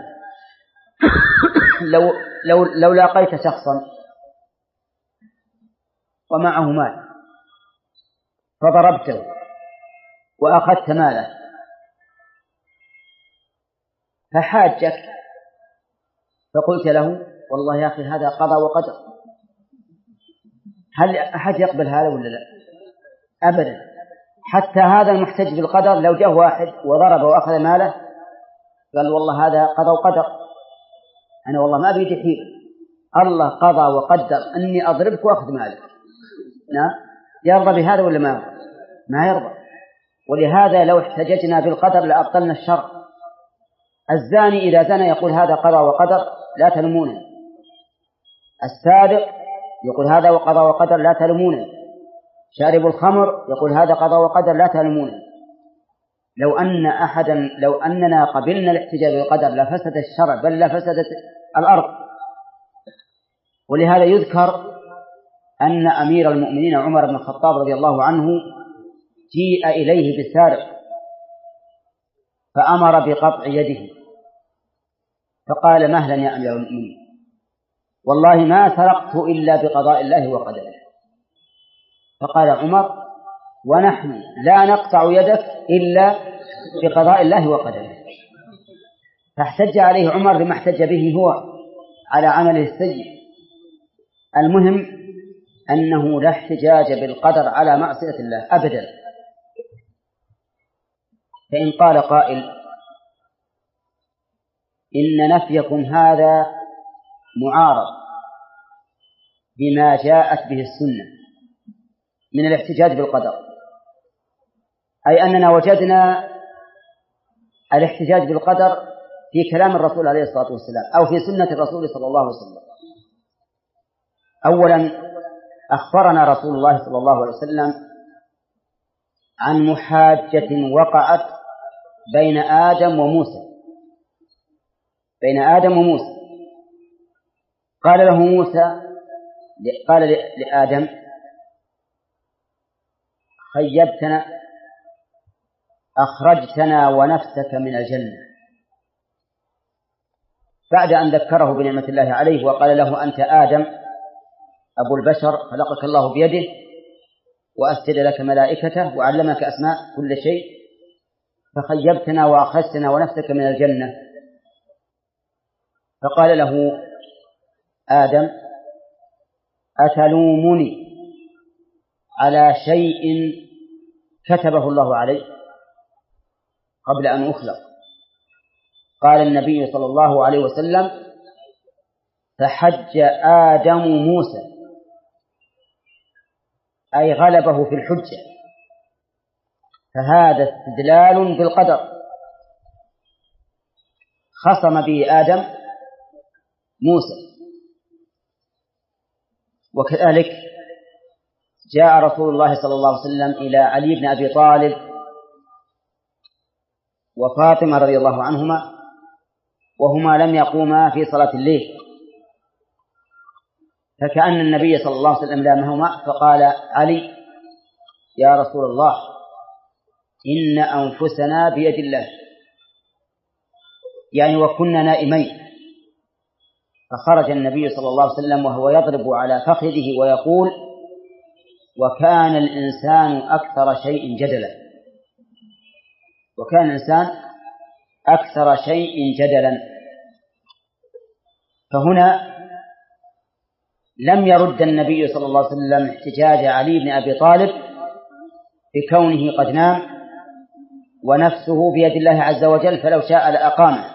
لو, لو, لو لاقيت شخصا ومعه مال فضربته وأخذت ماله فحاجك فقلت له والله يا أخي هذا قضاء وقدر، هل أحد يقبل هذا ولا لا؟ أبدا. حتى هذا المحتج بالقدر لو جاء واحد وضرب وأخذ ماله قال والله هذا قضاء وقدر، أنا والله ما بيدي حيلة، الله قضى وقدر أني أضربك وأخذ مالك، نعم، يرضى بهذا ولا ما يرضى؟ ما يرضى. ولهذا لو احتججنا بالقدر لأبطلنا الشر. الزاني إذا زنى يقول هذا قضى وقدر لا تلمونه، السارق يقول هذا وقضى وقدر لا تلمونه، شارب الخمر يقول هذا قضى وقدر لا تلمونه. لو أن أحدا لو أننا قبلنا الاحتجاج بالقدر لفسد الشرع بل لفسدت الأرض. ولهذا يذكر أن أمير المؤمنين عمر بن الخطاب رضي الله عنه جيء إليه بسارق فأمر بقطع يده، فقال مهلا يا أمير المؤمنين، والله ما سرقت إلا بقضاء الله وقدره. فقال عمر ونحن لا نقطع يدك إلا بقضاء الله وقدره. فاحتج عليه عمر بما احتج به هو على عمله السيء. المهم أنه لا احتجاج بالقدر على معصية الله أبدا. فإن قال قائل إن نفيكم هذا معارض بما جاءت به السنة من الاحتجاج بالقدر، أي أننا وجدنا الاحتجاج بالقدر في كلام الرسول عليه الصلاة والسلام أو في سنة الرسول صلى الله عليه وسلم. أولا أخبرنا رسول الله صلى الله عليه وسلم عن محاجة وقعت بين آدم وموسى بين آدم وموسى قال له موسى قال لآدم خيبتنا أخرجتنا ونفسك من الجنة، بعد أن ذكره بنعمة الله عليه وقال له أنت آدم أبو البشر خلقك الله بيده وأسجد لك ملائكته وعلمك أسماء كل شيء، فخيبتنا وأخرجتنا ونفسك من الجنة. فقال له آدم أتلومني على شيء كتبه الله علي قبل أن أخلق؟ قال النبي صلى الله عليه وسلم فحج آدم موسى، أي غلبه في الحجة، فهذا استدلال بالقدر خصم به آدم موسى. وكذلك جاء رسول الله صلى الله عليه وسلم إلى علي بن أبي طالب وفاطمة رضي الله عنهما وهما لم يقوما في صلاة الليل، فكأن النبي صلى الله عليه وسلم لامهما فقال علي يا رسول الله إن أنفسنا بيد الله، يعني وكنا نائمين. فخرج النبي صلى الله عليه وسلم وهو يضرب على فخذه ويقول وكان الإنسان أكثر شيء جدلا وكان الإنسان أكثر شيء جدلا. فهنا لم يرد النبي صلى الله عليه وسلم احتجاج علي بن أبي طالب بكونه قد نام ونفسه بيد الله عز وجل فلو شاء لأقامه.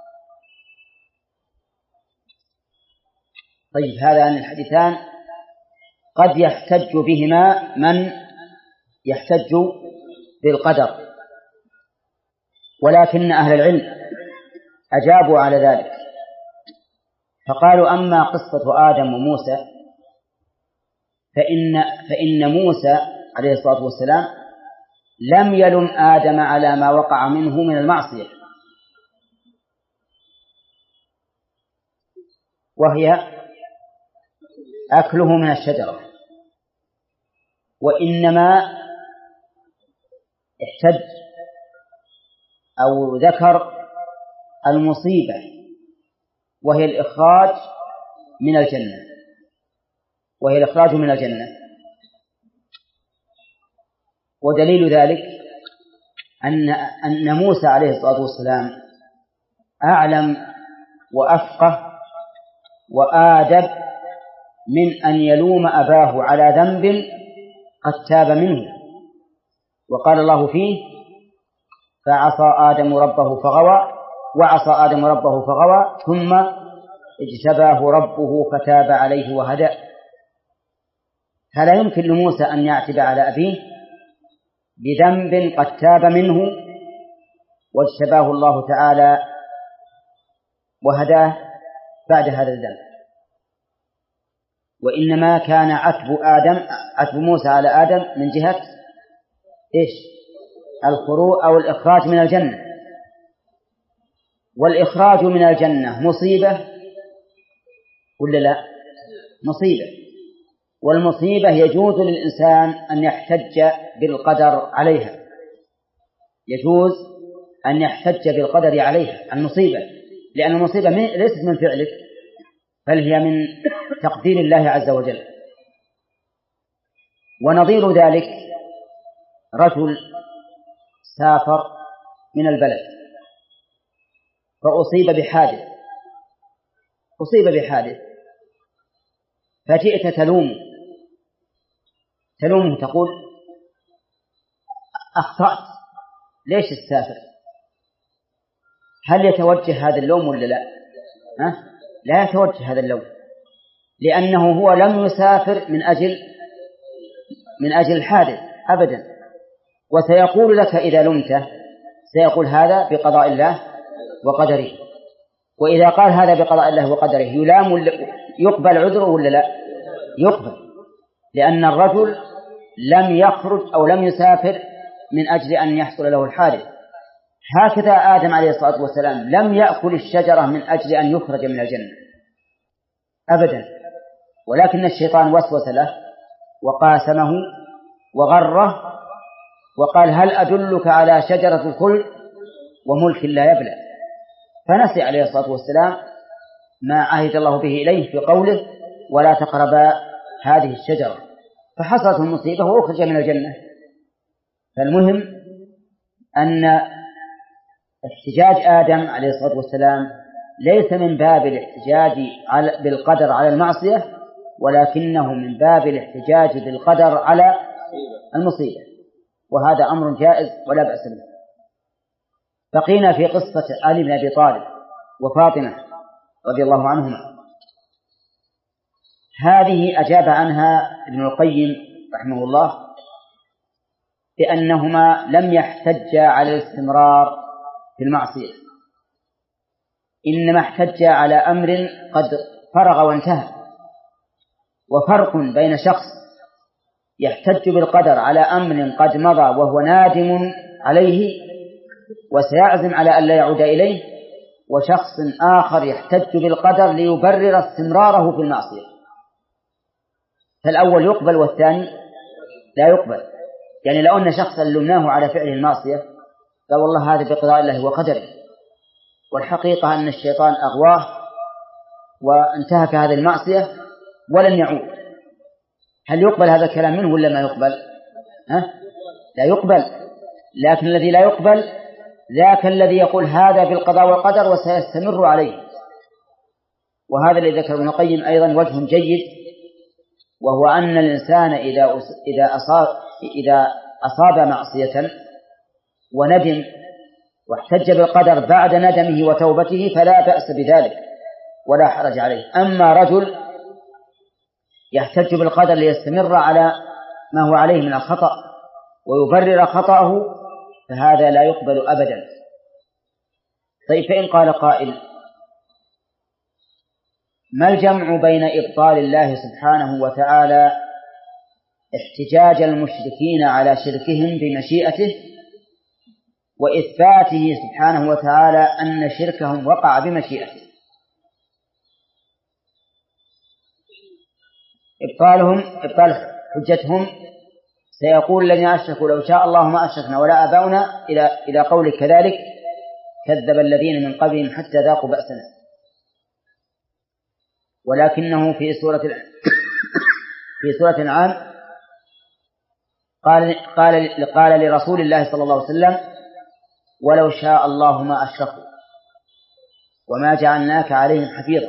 طيب هذان الحديثان قد يحتج بهما من يحتج بالقدر، ولكن أهل العلم أجابوا على ذلك فقالوا أما قصة آدم وموسى فإن, فإن موسى عليه الصلاة والسلام لم يلم آدم على ما وقع منه من المعصية، وهي أكله من الشجرة، وإنما احتج أو ذكر المصيبة وهي الإخراج من الجنة وهي الإخراج من الجنة. ودليل ذلك أن أن موسى عليه الصلاة والسلام أعلم وأفقه وآدب من أن يلوم أباه على ذنب قد تاب منه، وقال الله فيه فعصى آدم ربه فغوى وعصى آدم ربه فغوى ثم اجتباه ربه فتاب عليه وهدى. فلا يمكن لموسى أن يعتب على أبيه بذنب قد تاب منه واجتباه الله تعالى وهداه بعد هذا الذنب، وإنما كان عتب آدم عتب موسى على آدم من جهة إيش؟ الخروج أو الإخراج من الجنة، والإخراج من الجنة مصيبة ولا لا؟ مصيبة، والمصيبة يجوز للإنسان أن يحتج بالقدر عليها، يجوز أن يحتج بالقدر عليها المصيبة، لأن المصيبة ليست من فعلك بل هي من تقدير الله عز وجل. ونظير ذلك رجل سافر من البلد فأصيب بحادث أصيب بحادث فجئت تلوم تلومه تقول أخطأت، ليش تسافر؟ هل يتوجه هذا اللوم ولا لا؟ ها؟ لا يتوجه هذا اللوم، لأنه هو لم يسافر من أجل من أجل الحادث أبدا. وسيقول لك إذا لمته سيقول هذا بقضاء الله وقدره، وإذا قال هذا بقضاء الله وقدره يلام يقبل عذره ولا لا؟ يقبل، لأن الرجل لم يخرج أو لم يسافر من أجل أن يحصل له الحادث. هكذا آدم عليه الصلاة والسلام لم يأكل الشجرة من أجل أن يخرج من الجنة أبدا، ولكن الشيطان وسوس له وقاسمه وغره وقال هل أدلك على شجرة الخلد وملك لا يبلى، فنسي عليه الصلاة والسلام ما عهد الله به إليه في قوله ولا تقربا هذه الشجرة، فحصلت المصيبة وأخرج من الجنة. فالمهم أن احتجاج آدم عليه الصلاة والسلام ليس من باب الاحتجاج بالقدر على المعصية، ولكنه من باب الاحتجاج بالقدر على المصيبة، وهذا أمر جائز ولا بأس به. بقينا في قصة علي بن أبي طالب وفاطمة رضي الله عنهما. هذه أجاب عنها ابن القيم رحمه الله بأنهما لم يحتجا على الاستمرار في المعصية، إنما احتجا على أمر قد فرغ وانتهى. وفرق بين شخص يحتج بالقدر على أمر قد مضى وهو نادم عليه وسيعزم على أن لا يعود إليه، وشخص آخر يحتج بالقدر ليبرر استمراره في المعصية، فالأول يقبل والثاني لا يقبل. يعني لو أن شخصا لمناه على فعل المعصية قال والله هذا بقضاء الله وقدره، والحقيقة أن الشيطان أغواه وانتهك هذه المعصية ولن يعود، هل يقبل هذا الكلام منه ولا ما يقبل؟ ها؟ لا يقبل. لكن الذي لا يقبل ذاك الذي يقول هذا بالقضاء والقدر وسيستمر عليه. وهذا الذي ذكر ابن القيم أيضا وجه جيد، وهو أن الإنسان إذا إذا أصاب إذا أصاب معصية وندم واحتج بالقدر بعد ندمه وتوبته فلا بأس بذلك ولا حرج عليه. أما رجل يحتج بالقدر ليستمر على ما هو عليه من الخطأ ويبرر خطأه فهذا لا يقبل أبدا. طيب، فإن قال قائل ما الجمع بين إبطال الله سبحانه وتعالى احتجاج المشركين على شركهم بمشيئته وإثباته سبحانه وتعالى أن شركهم وقع بمشيئته؟ إبطالهم إبطال حجتهم سيقول الذين أشركوا لو شاء الله ما أشركنا ولا آباؤنا إلى إلى قول كذلك كذب الذين من قبلهم حتى ذاقوا بأسنا. ولكنه في سورة في سورة الأنعام قال قال قال لرسول الله صلى الله عليه وسلم ولو شاء الله ما أشركوا وما جعلناك عليهم حفيظا،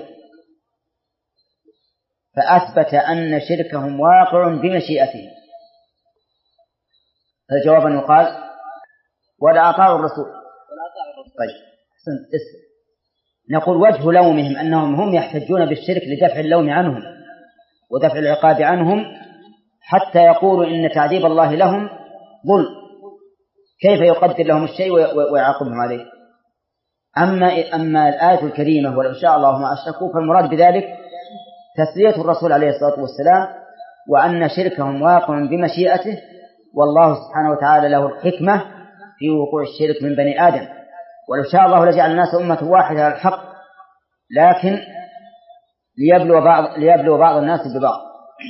فأثبت أن شركهم واقع بمشيئته. فالجواب أن يقال ولا أطاعوا الرسول. طيب، نقول وجه لومهم أنهم هم يحتجون بالشرك لدفع اللوم عنهم ودفع العقاب عنهم حتى يقولوا إن تعذيب الله لهم ظلم، كيف يقدر لهم الشيء ويعاقبهم عليه؟ أما أما الآية الكريمة ولو شاء الله ما أشركوا فالمراد بذلك تسلية الرسول عليه الصلاة والسلام وأن شركهم واقع بمشيئته، والله سبحانه وتعالى له الحكمة في وقوع الشرك من بني آدم. ولو شاء الله لجعل الناس أمة واحدة على الحق، لكن ليبلو بعض ليبلو بعض الناس ببعض.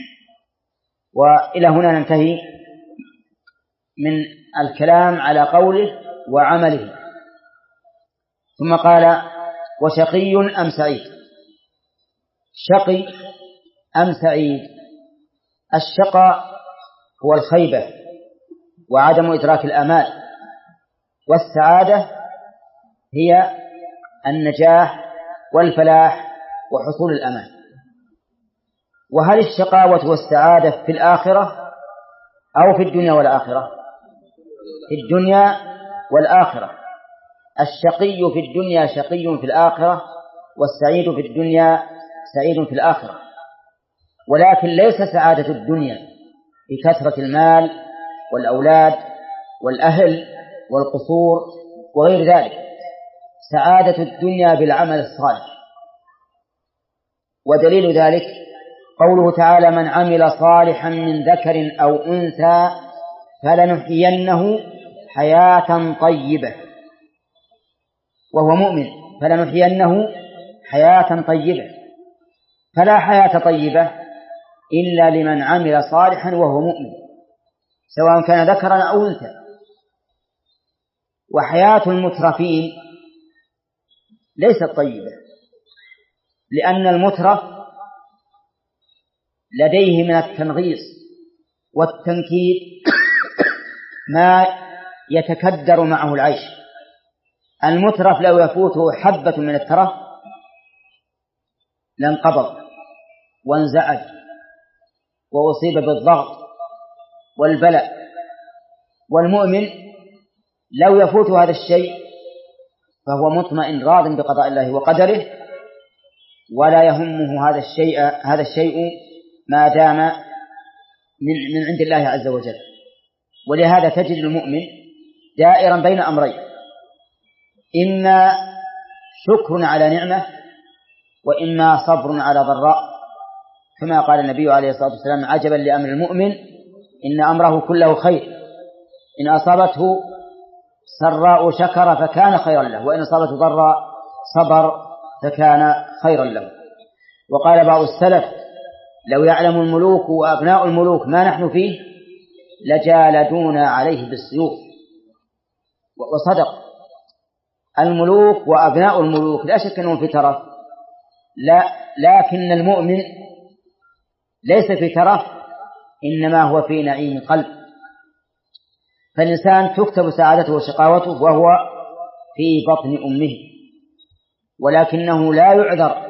وإلى هنا ننتهي من الكلام على قوله وعمله. ثم قال وشقي أم سعيد؟ شقي أم سعيد؟ الشقاء هو الخيبة وعدم إدراك الآمال، والسعادة هي النجاح والفلاح وحصول الأمان. وهل الشقاوة والسعادة في الآخرة أو في الدنيا والآخرة؟ في الدنيا والآخرة. الشقي في الدنيا شقي في الآخرة، والسعيد في الدنيا سعيد في الآخرة. ولكن ليس سعادة الدنيا بكثرة المال والأولاد والأهل والقصور وغير ذلك. سعادة الدنيا بالعمل الصالح. ودليل ذلك قوله تعالى: من عمل صالحا من ذكر أو أنثى فلنحيينه حياة طيبة، وهو مؤمن، فلنحيينه حياة طيبة. فلا حياة طيبة إلا لمن عمل صالحا وهو مؤمن، سواء كان ذكرا أو أنثى. وحياة المترفين ليست طيبة، لأن المترف لديه من التنغيص والتنكيد ما يتكدر معه العيش. المترف لو يفوته حبة من الترف لانقبض وانزعج وأصيب بالضغط والبلاء. والمؤمن لو يفوت هذا الشيء فهو مطمئن راض بقضاء الله وقدره، ولا يهمه هذا الشيء هذا الشيء ما دام من من عند الله عز وجل. ولهذا تجد المؤمن دائرا بين أمرين: إما شكر على نعمة، وإما صبر على ضراء، كما قال النبي عليه الصلاة والسلام: عجبا لأمر المؤمن إن أمره كله خير، إن أصابته سراء شكر فكان خيرا له، وإن أصابته ضراء صبر فكان خيرا له. وقال بعض السلف: لو يعلم الملوك وأبناء الملوك ما نحن فيه لجالدونا عليه بالسيوف. وصدق، الملوك وأبناء الملوك لا شك أنهم في ترف، لا، لكن المؤمن ليس في ترف، إنما هو في نعيم قلب. فالإنسان تكتب سعادته وشقاوته وهو في بطن أمه، ولكنه لا يعذر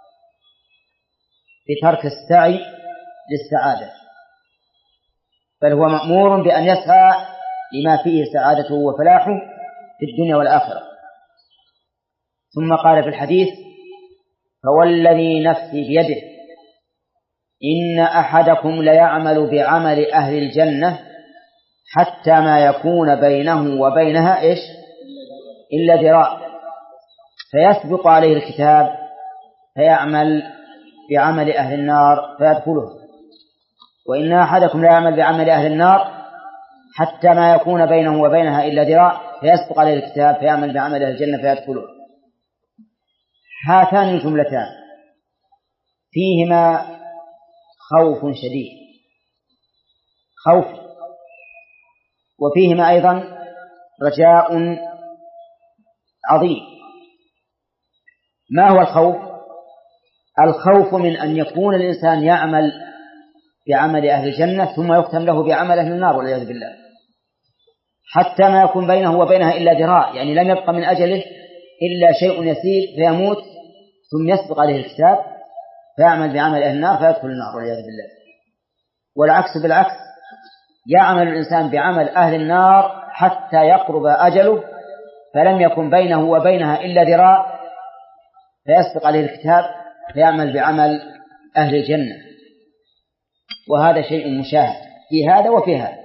بترك السعي للسعادة، بل هو مأمور بأن يسعى لما فيه سعادته وفلاحه في الدنيا والآخرة. ثم قال في الحديث: فوالذي نفسي بيده إن أحدكم ليعمل بعمل أهل الجنة حتى ما يكون بينه وبينها إيش إلا ذراع، فيسبق عليه الكتاب فيعمل بعمل أهل النار فيدخلها. وإن أحدكم لا يعمل بعمل أهل النار حتى ما يكون بينه وبينها إلا ذراع، فيسبق عليه الكتاب فيعمل بعمل أهل الجنة فيدخلها. هاتان الجملتان فيهما خوف شديد، خوف، وفيهما أيضا رجاء عظيم. ما هو الخوف؟ الخوف من أن يكون الإنسان يعمل بعمل أهل الجنة ثم يختم له بعمل أهل النار والعياذ بالله، حتى ما يكون بينه وبينها إلا ذراع، يعني لم يبق من أجله إلا شيء يسير فيموت، ثم يسبق عليه الكتاب فيعمل بعمل أهل النار فيدخل النار والعياذ بالله. والعكس بالعكس، يعمل الإنسان بعمل أهل النار حتى يقرب أجله فلم يكن بينه وبينها إلا ذراع، فيسبق عليه الكتاب فيعمل بعمل أهل الجنة. وهذا شيء مشاهد في هذا وفي هذا،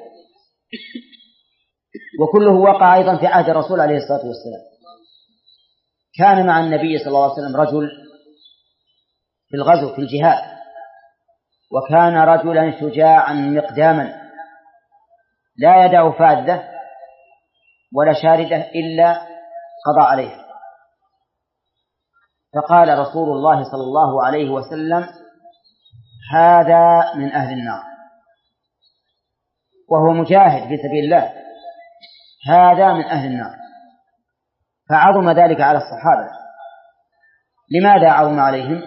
وكله وقع أيضا في عهد الرسول عليه الصلاة والسلام. كان مع النبي صلى الله عليه وسلم رجل في الغزو في الجهاد، وكان رجلا شجاعا مقداما لا يدع فاذة ولا شاردة إلا قضى عليه. فقال رسول الله صلى الله عليه وسلم: هذا من أهل النار، وهو مجاهد في سبيل الله، هذا من أهل النار. فعظم ذلك على الصحابة. لماذا عظم عليهم؟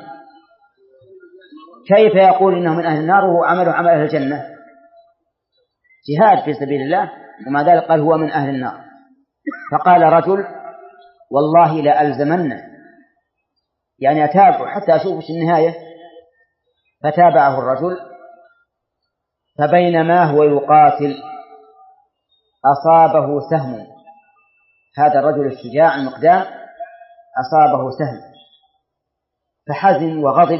كيف يقول إنه من أهل النار وهو عمل عمل أهل الجنة؟ جهاد في سبيل الله ومع ذلك قال هو من أهل النار. فقال رجل: والله لألزمنه يعني أتابع حتى أشوف في النهاية. فتابعه الرجل، فبينما هو يقاتل أصابه سهم، هذا الرجل الشجاع المقدام أصابه سهم، فحزن وغضب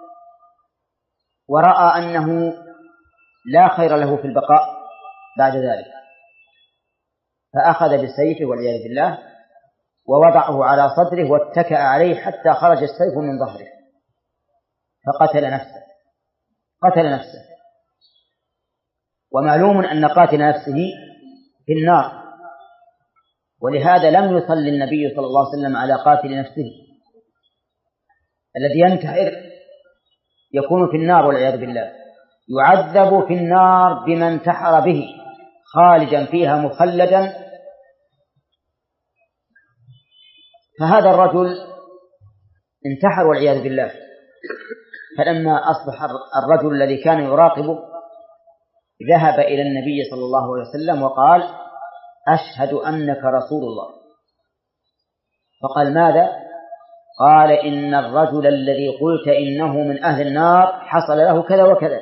ورأى أنه لا خير له في البقاء بعد ذلك، فأخذ بسيفه والعياذ بالله ووضعه على صدره واتكأ عليه حتى خرج السيف من ظهره، فقتل نفسه قتل نفسه ومعلوم أن قاتل نفسه في النار، ولهذا لم يصلي النبي صلى الله عليه وسلم على قاتل نفسه. الذي ينتحر يكون في النار والعياذ بالله، يعذب في النار بما انتحر به خالدا فيها مخلدا. فهذا الرجل انتحر والعياذ بالله، فلما أصبح الرجل الذي كان يراقبه ذهب إلى النبي صلى الله عليه وسلم وقال: أشهد أنك رسول الله. فقال: ماذا؟ قال: إن الرجل الذي قلت إنه من أهل النار حصل له كذا وكذا.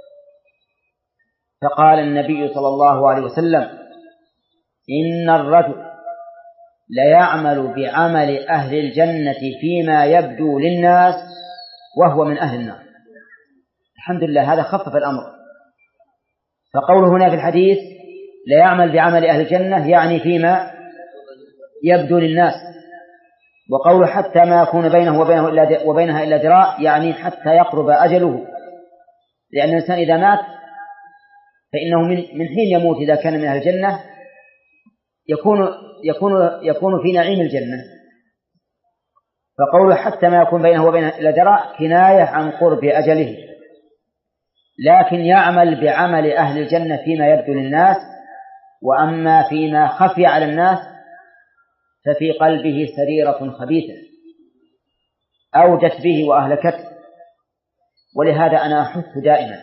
فقال النبي صلى الله عليه وسلم: إن الرجل ليعمل بعمل أهل الجنة فيما يبدو للناس وهو من أهل النار. الحمد لله، هذا خفف الأمر. فقوله هنا في الحديث ليعمل بعمل أهل الجنة يعني فيما يبدو للناس، وقوله حتى ما يكون بينه وبينه إلا وبينها إلا ذراع يعني حتى يقرب أجله، لأن الإنسان إذا مات فإنه من حين يموت إذا كان من أهل الجنة يكون يكون يكون في نعيم الجنة. فقوله حتى ما يكون بينه وبينها إلا ذراع كناية عن قرب أجله، لكن يعمل بعمل أهل الجنة فيما يبدو للناس، وأما فيما خفي على الناس ففي قلبه سريرة خبيثة أوجت به وأهلكته. ولهذا أنا أحث دائما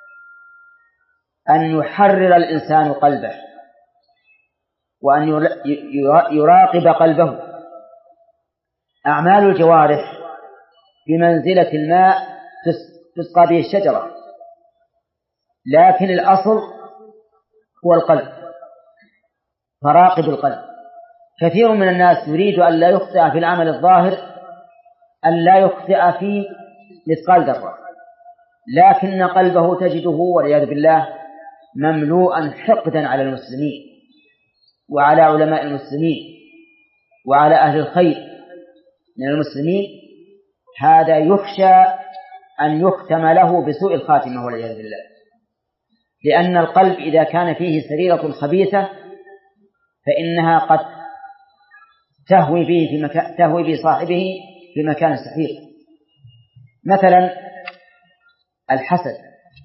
أن يحرر الإنسان قلبه وأن يراقب قلبه. أعمال الجوارح بمنزلة الماء تسقى به الشجرة، لكن الأصل هو القلب، فراقب القلب. كثير من الناس يريد أن لا يخطئ في العمل الظاهر، أن لا يخطئ في مثقال ذرة، لكن قلبه تجده والعياذ بالله مملوءا حقدا على المسلمين وعلى علماء المسلمين وعلى أهل الخير من المسلمين. هذا يخشى أن يختم له بسوء الخاتمة والعياذ بالله، لأن القلب إذا كان فيه سريرة خبيثة فإنها قد تهوي به في مكان تهوي بصاحبه في مكان سحيق. مثلا الحسد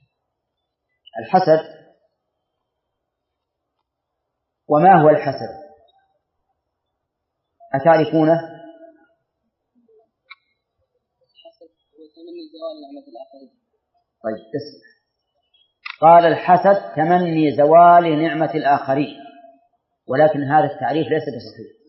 الحسد وما هو الحسد؟ أتعرفونه؟ طيب اسمع. قال الحسد تمني زوال نعمة الآخرين، ولكن هذا التعريف ليس بصحيح.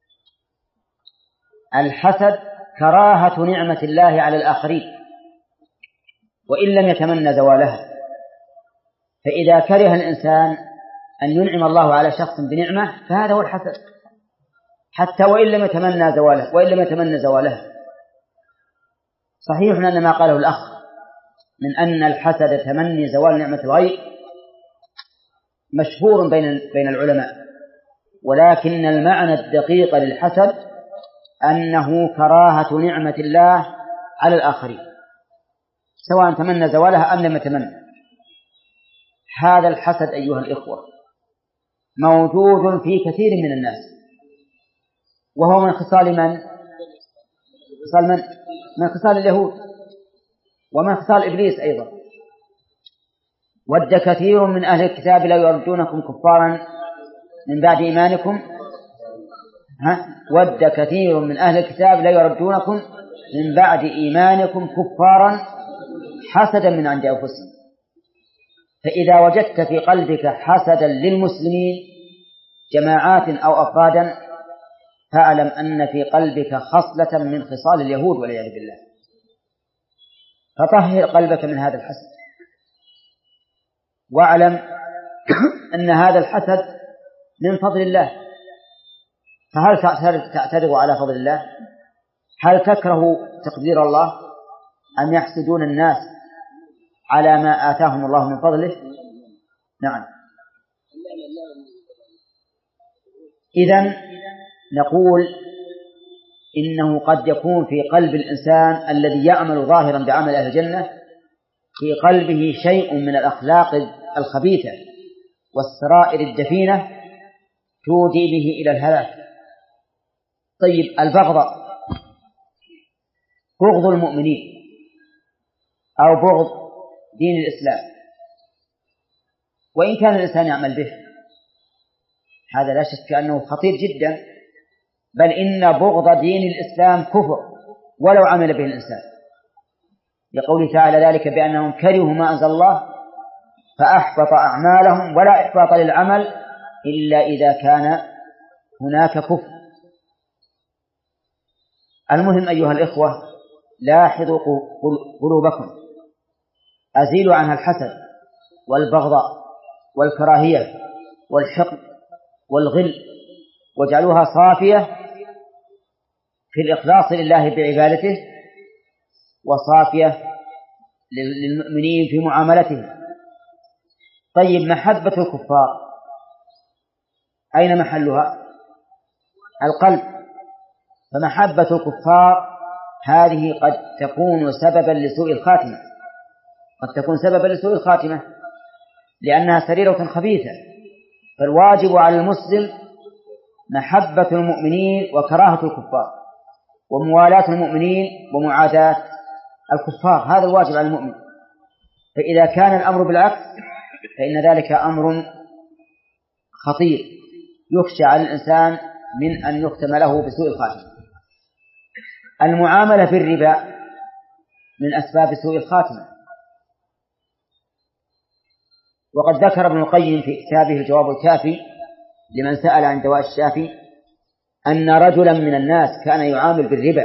الحسد كراهة نعمة الله على الآخرين وإن لم يتمنى زوالها. فإذا كره الإنسان أن ينعم الله على شخص بنعمة فهذا هو الحسد، حتى وإن لم يتمنى زواله وإن لم يتمنى زوالها. صحيح أن ما قاله الأخ من أن الحسد تمني زوال نعمة الغير مشهور بين بين العلماء، ولكن المعنى الدقيق للحسد أنه كراهة نعمة الله على الآخرين سواء تمنى زوالها أم لم يتمنى. هذا الحسد أيها الإخوة موجود في كثير من الناس، وهو من خصال من؟ خصال من؟ من خصال اليهود ومن خصال إبليس أيضا. ود كثير من أهل الكتاب لا يردونكم كفارا من بعد إيمانكم ها؟ ود كثير من أهل الكتاب لا يردونكم من بعد إيمانكم كفارا حسدا من عند أنفسهم. فإذا وجدت في قلبك حسدا للمسلمين جماعات أو أفرادا فاعلم أن في قلبك خصلة من خصال اليهود والعياذ بالله، فطهر قلبك من هذا الحسد، واعلم أن هذا الحسد من فضل الله. فهل تعترض على فضل الله؟ هل تكره تقدير الله أم يحسدون الناس على ما آتاهم الله من فضله؟ نعم. إذن نقول إنه قد يكون في قلب الإنسان الذي يعمل ظاهرا بعمل أهل الجنة في قلبه شيء من الأخلاق الخبيثة والسرائر الدفينة تودي به إلى الهلاك. طيب، البغض، بغض المؤمنين أو بغض دين الإسلام، وإن كان الإنسان يعمل به، هذا لا شك أنه خطير جدا، بل إن بغض دين الإسلام كفر ولو عمل به الإنسان، لقوله تعالى ذلك بأنهم كرهوا ما أنزل الله فأحبط أعمالهم، ولا إحباط للعمل إلا إذا كان هناك كفر. المهم أيها الإخوة، لاحظوا قلوبكم، أزيلوا عنها الحسد والبغضاء والكراهية والحقد والغل، واجعلوها صافية في الإخلاص لله بعبادته، وصافية للمؤمنين في معاملتهم. طيب، محبة الكفار أين محلها؟ القلب. فمحبة الكفار هذه قد تكون سببا لسوء الخاتمة، قد تكون سببا لسوء الخاتمة لأنها سريرة خبيثة. فالواجب على المسلم محبة المؤمنين وكراهة الكفار، وموالاة المؤمنين ومعاداة الكفار، هذا الواجب على المؤمن. فإذا كان الأمر بالعكس فإن ذلك أمر خطير يخشى على الإنسان من أن يختم له بسوء الخاتمة. المعاملة بالربا من أسباب سوء الخاتمة، وقد ذكر ابن القيم في كتابه الجواب الكافي لمن سأل عن دواء الشافي أن رجلا من الناس كان يعامل بالربا،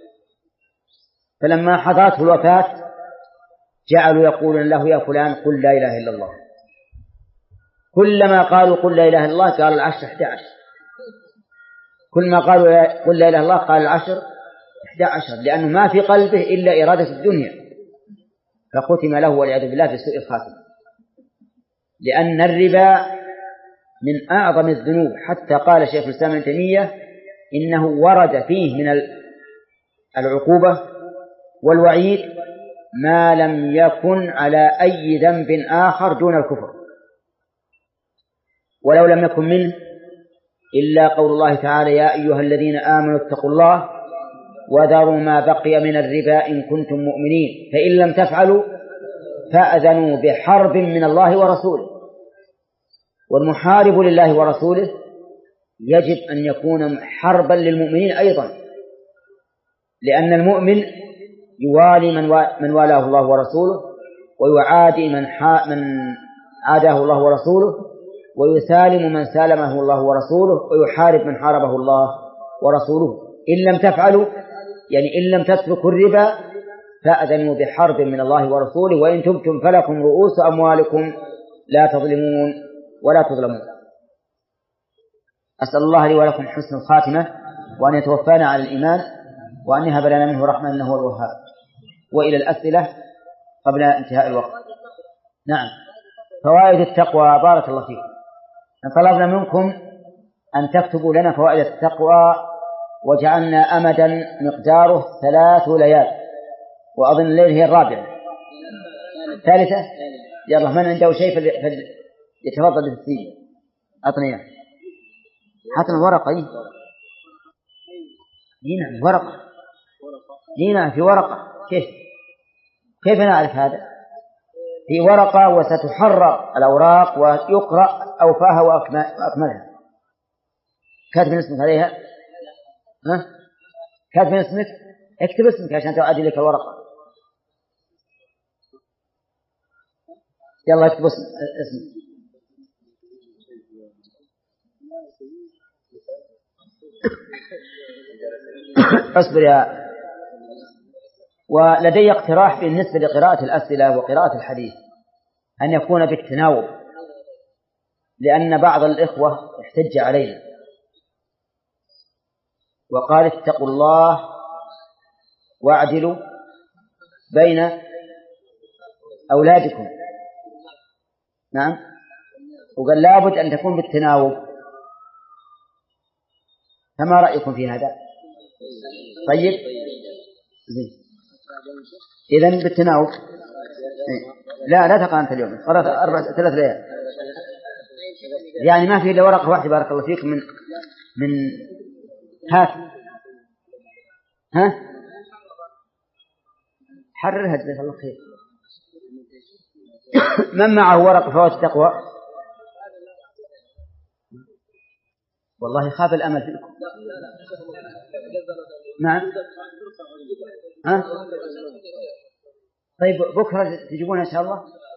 فلما حضرته الوفاة جعلوا يقولون له يا فلان قل لا إله إلا الله، كلما قالوا قل لا إله إلا الله قال العشر إحدى عشر، كل ما قالوا قل لا إله إلا الله قال العشر إحدى عشر، لأنه ما في قلبه إلا إرادة الدنيا، فختم له والعياذ بالله بسوء الخاتمة. لأن الربا من أعظم الذنوب، حتى قال شيخ الإسلام ابن تيمية إنه ورد فيه من العقوبة والوعيد ما لم يكن على أي ذنب آخر دون الكفر، ولو لم يكن منه إلا قول الله تعالى يا أيها الذين آمنوا اتقوا الله وذروا ما بقي من الربا إن كنتم مؤمنين فإن لم تفعلوا فأذنوا بحرب من الله ورسوله. والمحارب لله ورسوله يجب أن يكون حربا للمؤمنين أيضا، لأن المؤمن يوالي من والاه الله ورسوله، ويعادي من عاداه الله ورسوله، ويسالم من سالمه الله ورسوله، ويحارب من حاربه الله ورسوله. إن لم تفعلوا يعني إن لم تتركوا الربا فأذنوا بحرب من الله ورسوله، وإن تبتم فلكم رؤوس أموالكم لا تظلمون ولا تظلمون. أسأل الله لي ولكم حسن الخاتمة، وأن يتوفانا على الإيمان، وأن يهب لنا منه رحمة إنه هو الوهاب. وإلى الأسئلة قبل انتهاء الوقت. نعم، فوائد التقوى. بارك الله فيكم. طلبنا منكم أن تكتبوا لنا فوائد التقوى، وجعلنا أمدا مقداره ثلاث ليال، وأظن الليل هي الرابعة الثالثة. يلا، من عنده شيء فليتفضل بالتسجيل. أعطني إياه. حطنا ورقة. هنا ورقة. هنا في ورقة. كيف كيف نعرف هذا؟ في ورقة وستحرر الأوراق ويقرأ أوفاها وأكملها. كاتب اسمك عليها؟ ها؟ كاتب اسمك؟ اكتب اسمك عشان تؤدي لك الورقة. يلا اكتب اسمك. اصبر يا. ولدي اقتراح بالنسبة لقراءة الأسئلة وقراءة الحديث أن يكون بالتناوب، لأن بعض الإخوة احتج علينا وقال اتقوا الله واعدلوا بين أولادكم. نعم، وقال لابد أن تكون بالتناوب، فما رأيكم في هذا؟ طيب إذن بالتناوب. لا لا تقرأ أنت اليوم، قرأت أربع ثلاث ليال، يعني ما في إلا ورقة واحدة. بارك الله فيك. من من هات ها حررها جزاك الله خير. من معه ورقة فوات التقوى؟ والله خاب الأمل فيكم. نعم. ها؟ طيب بكرة تجيبون إن شاء الله.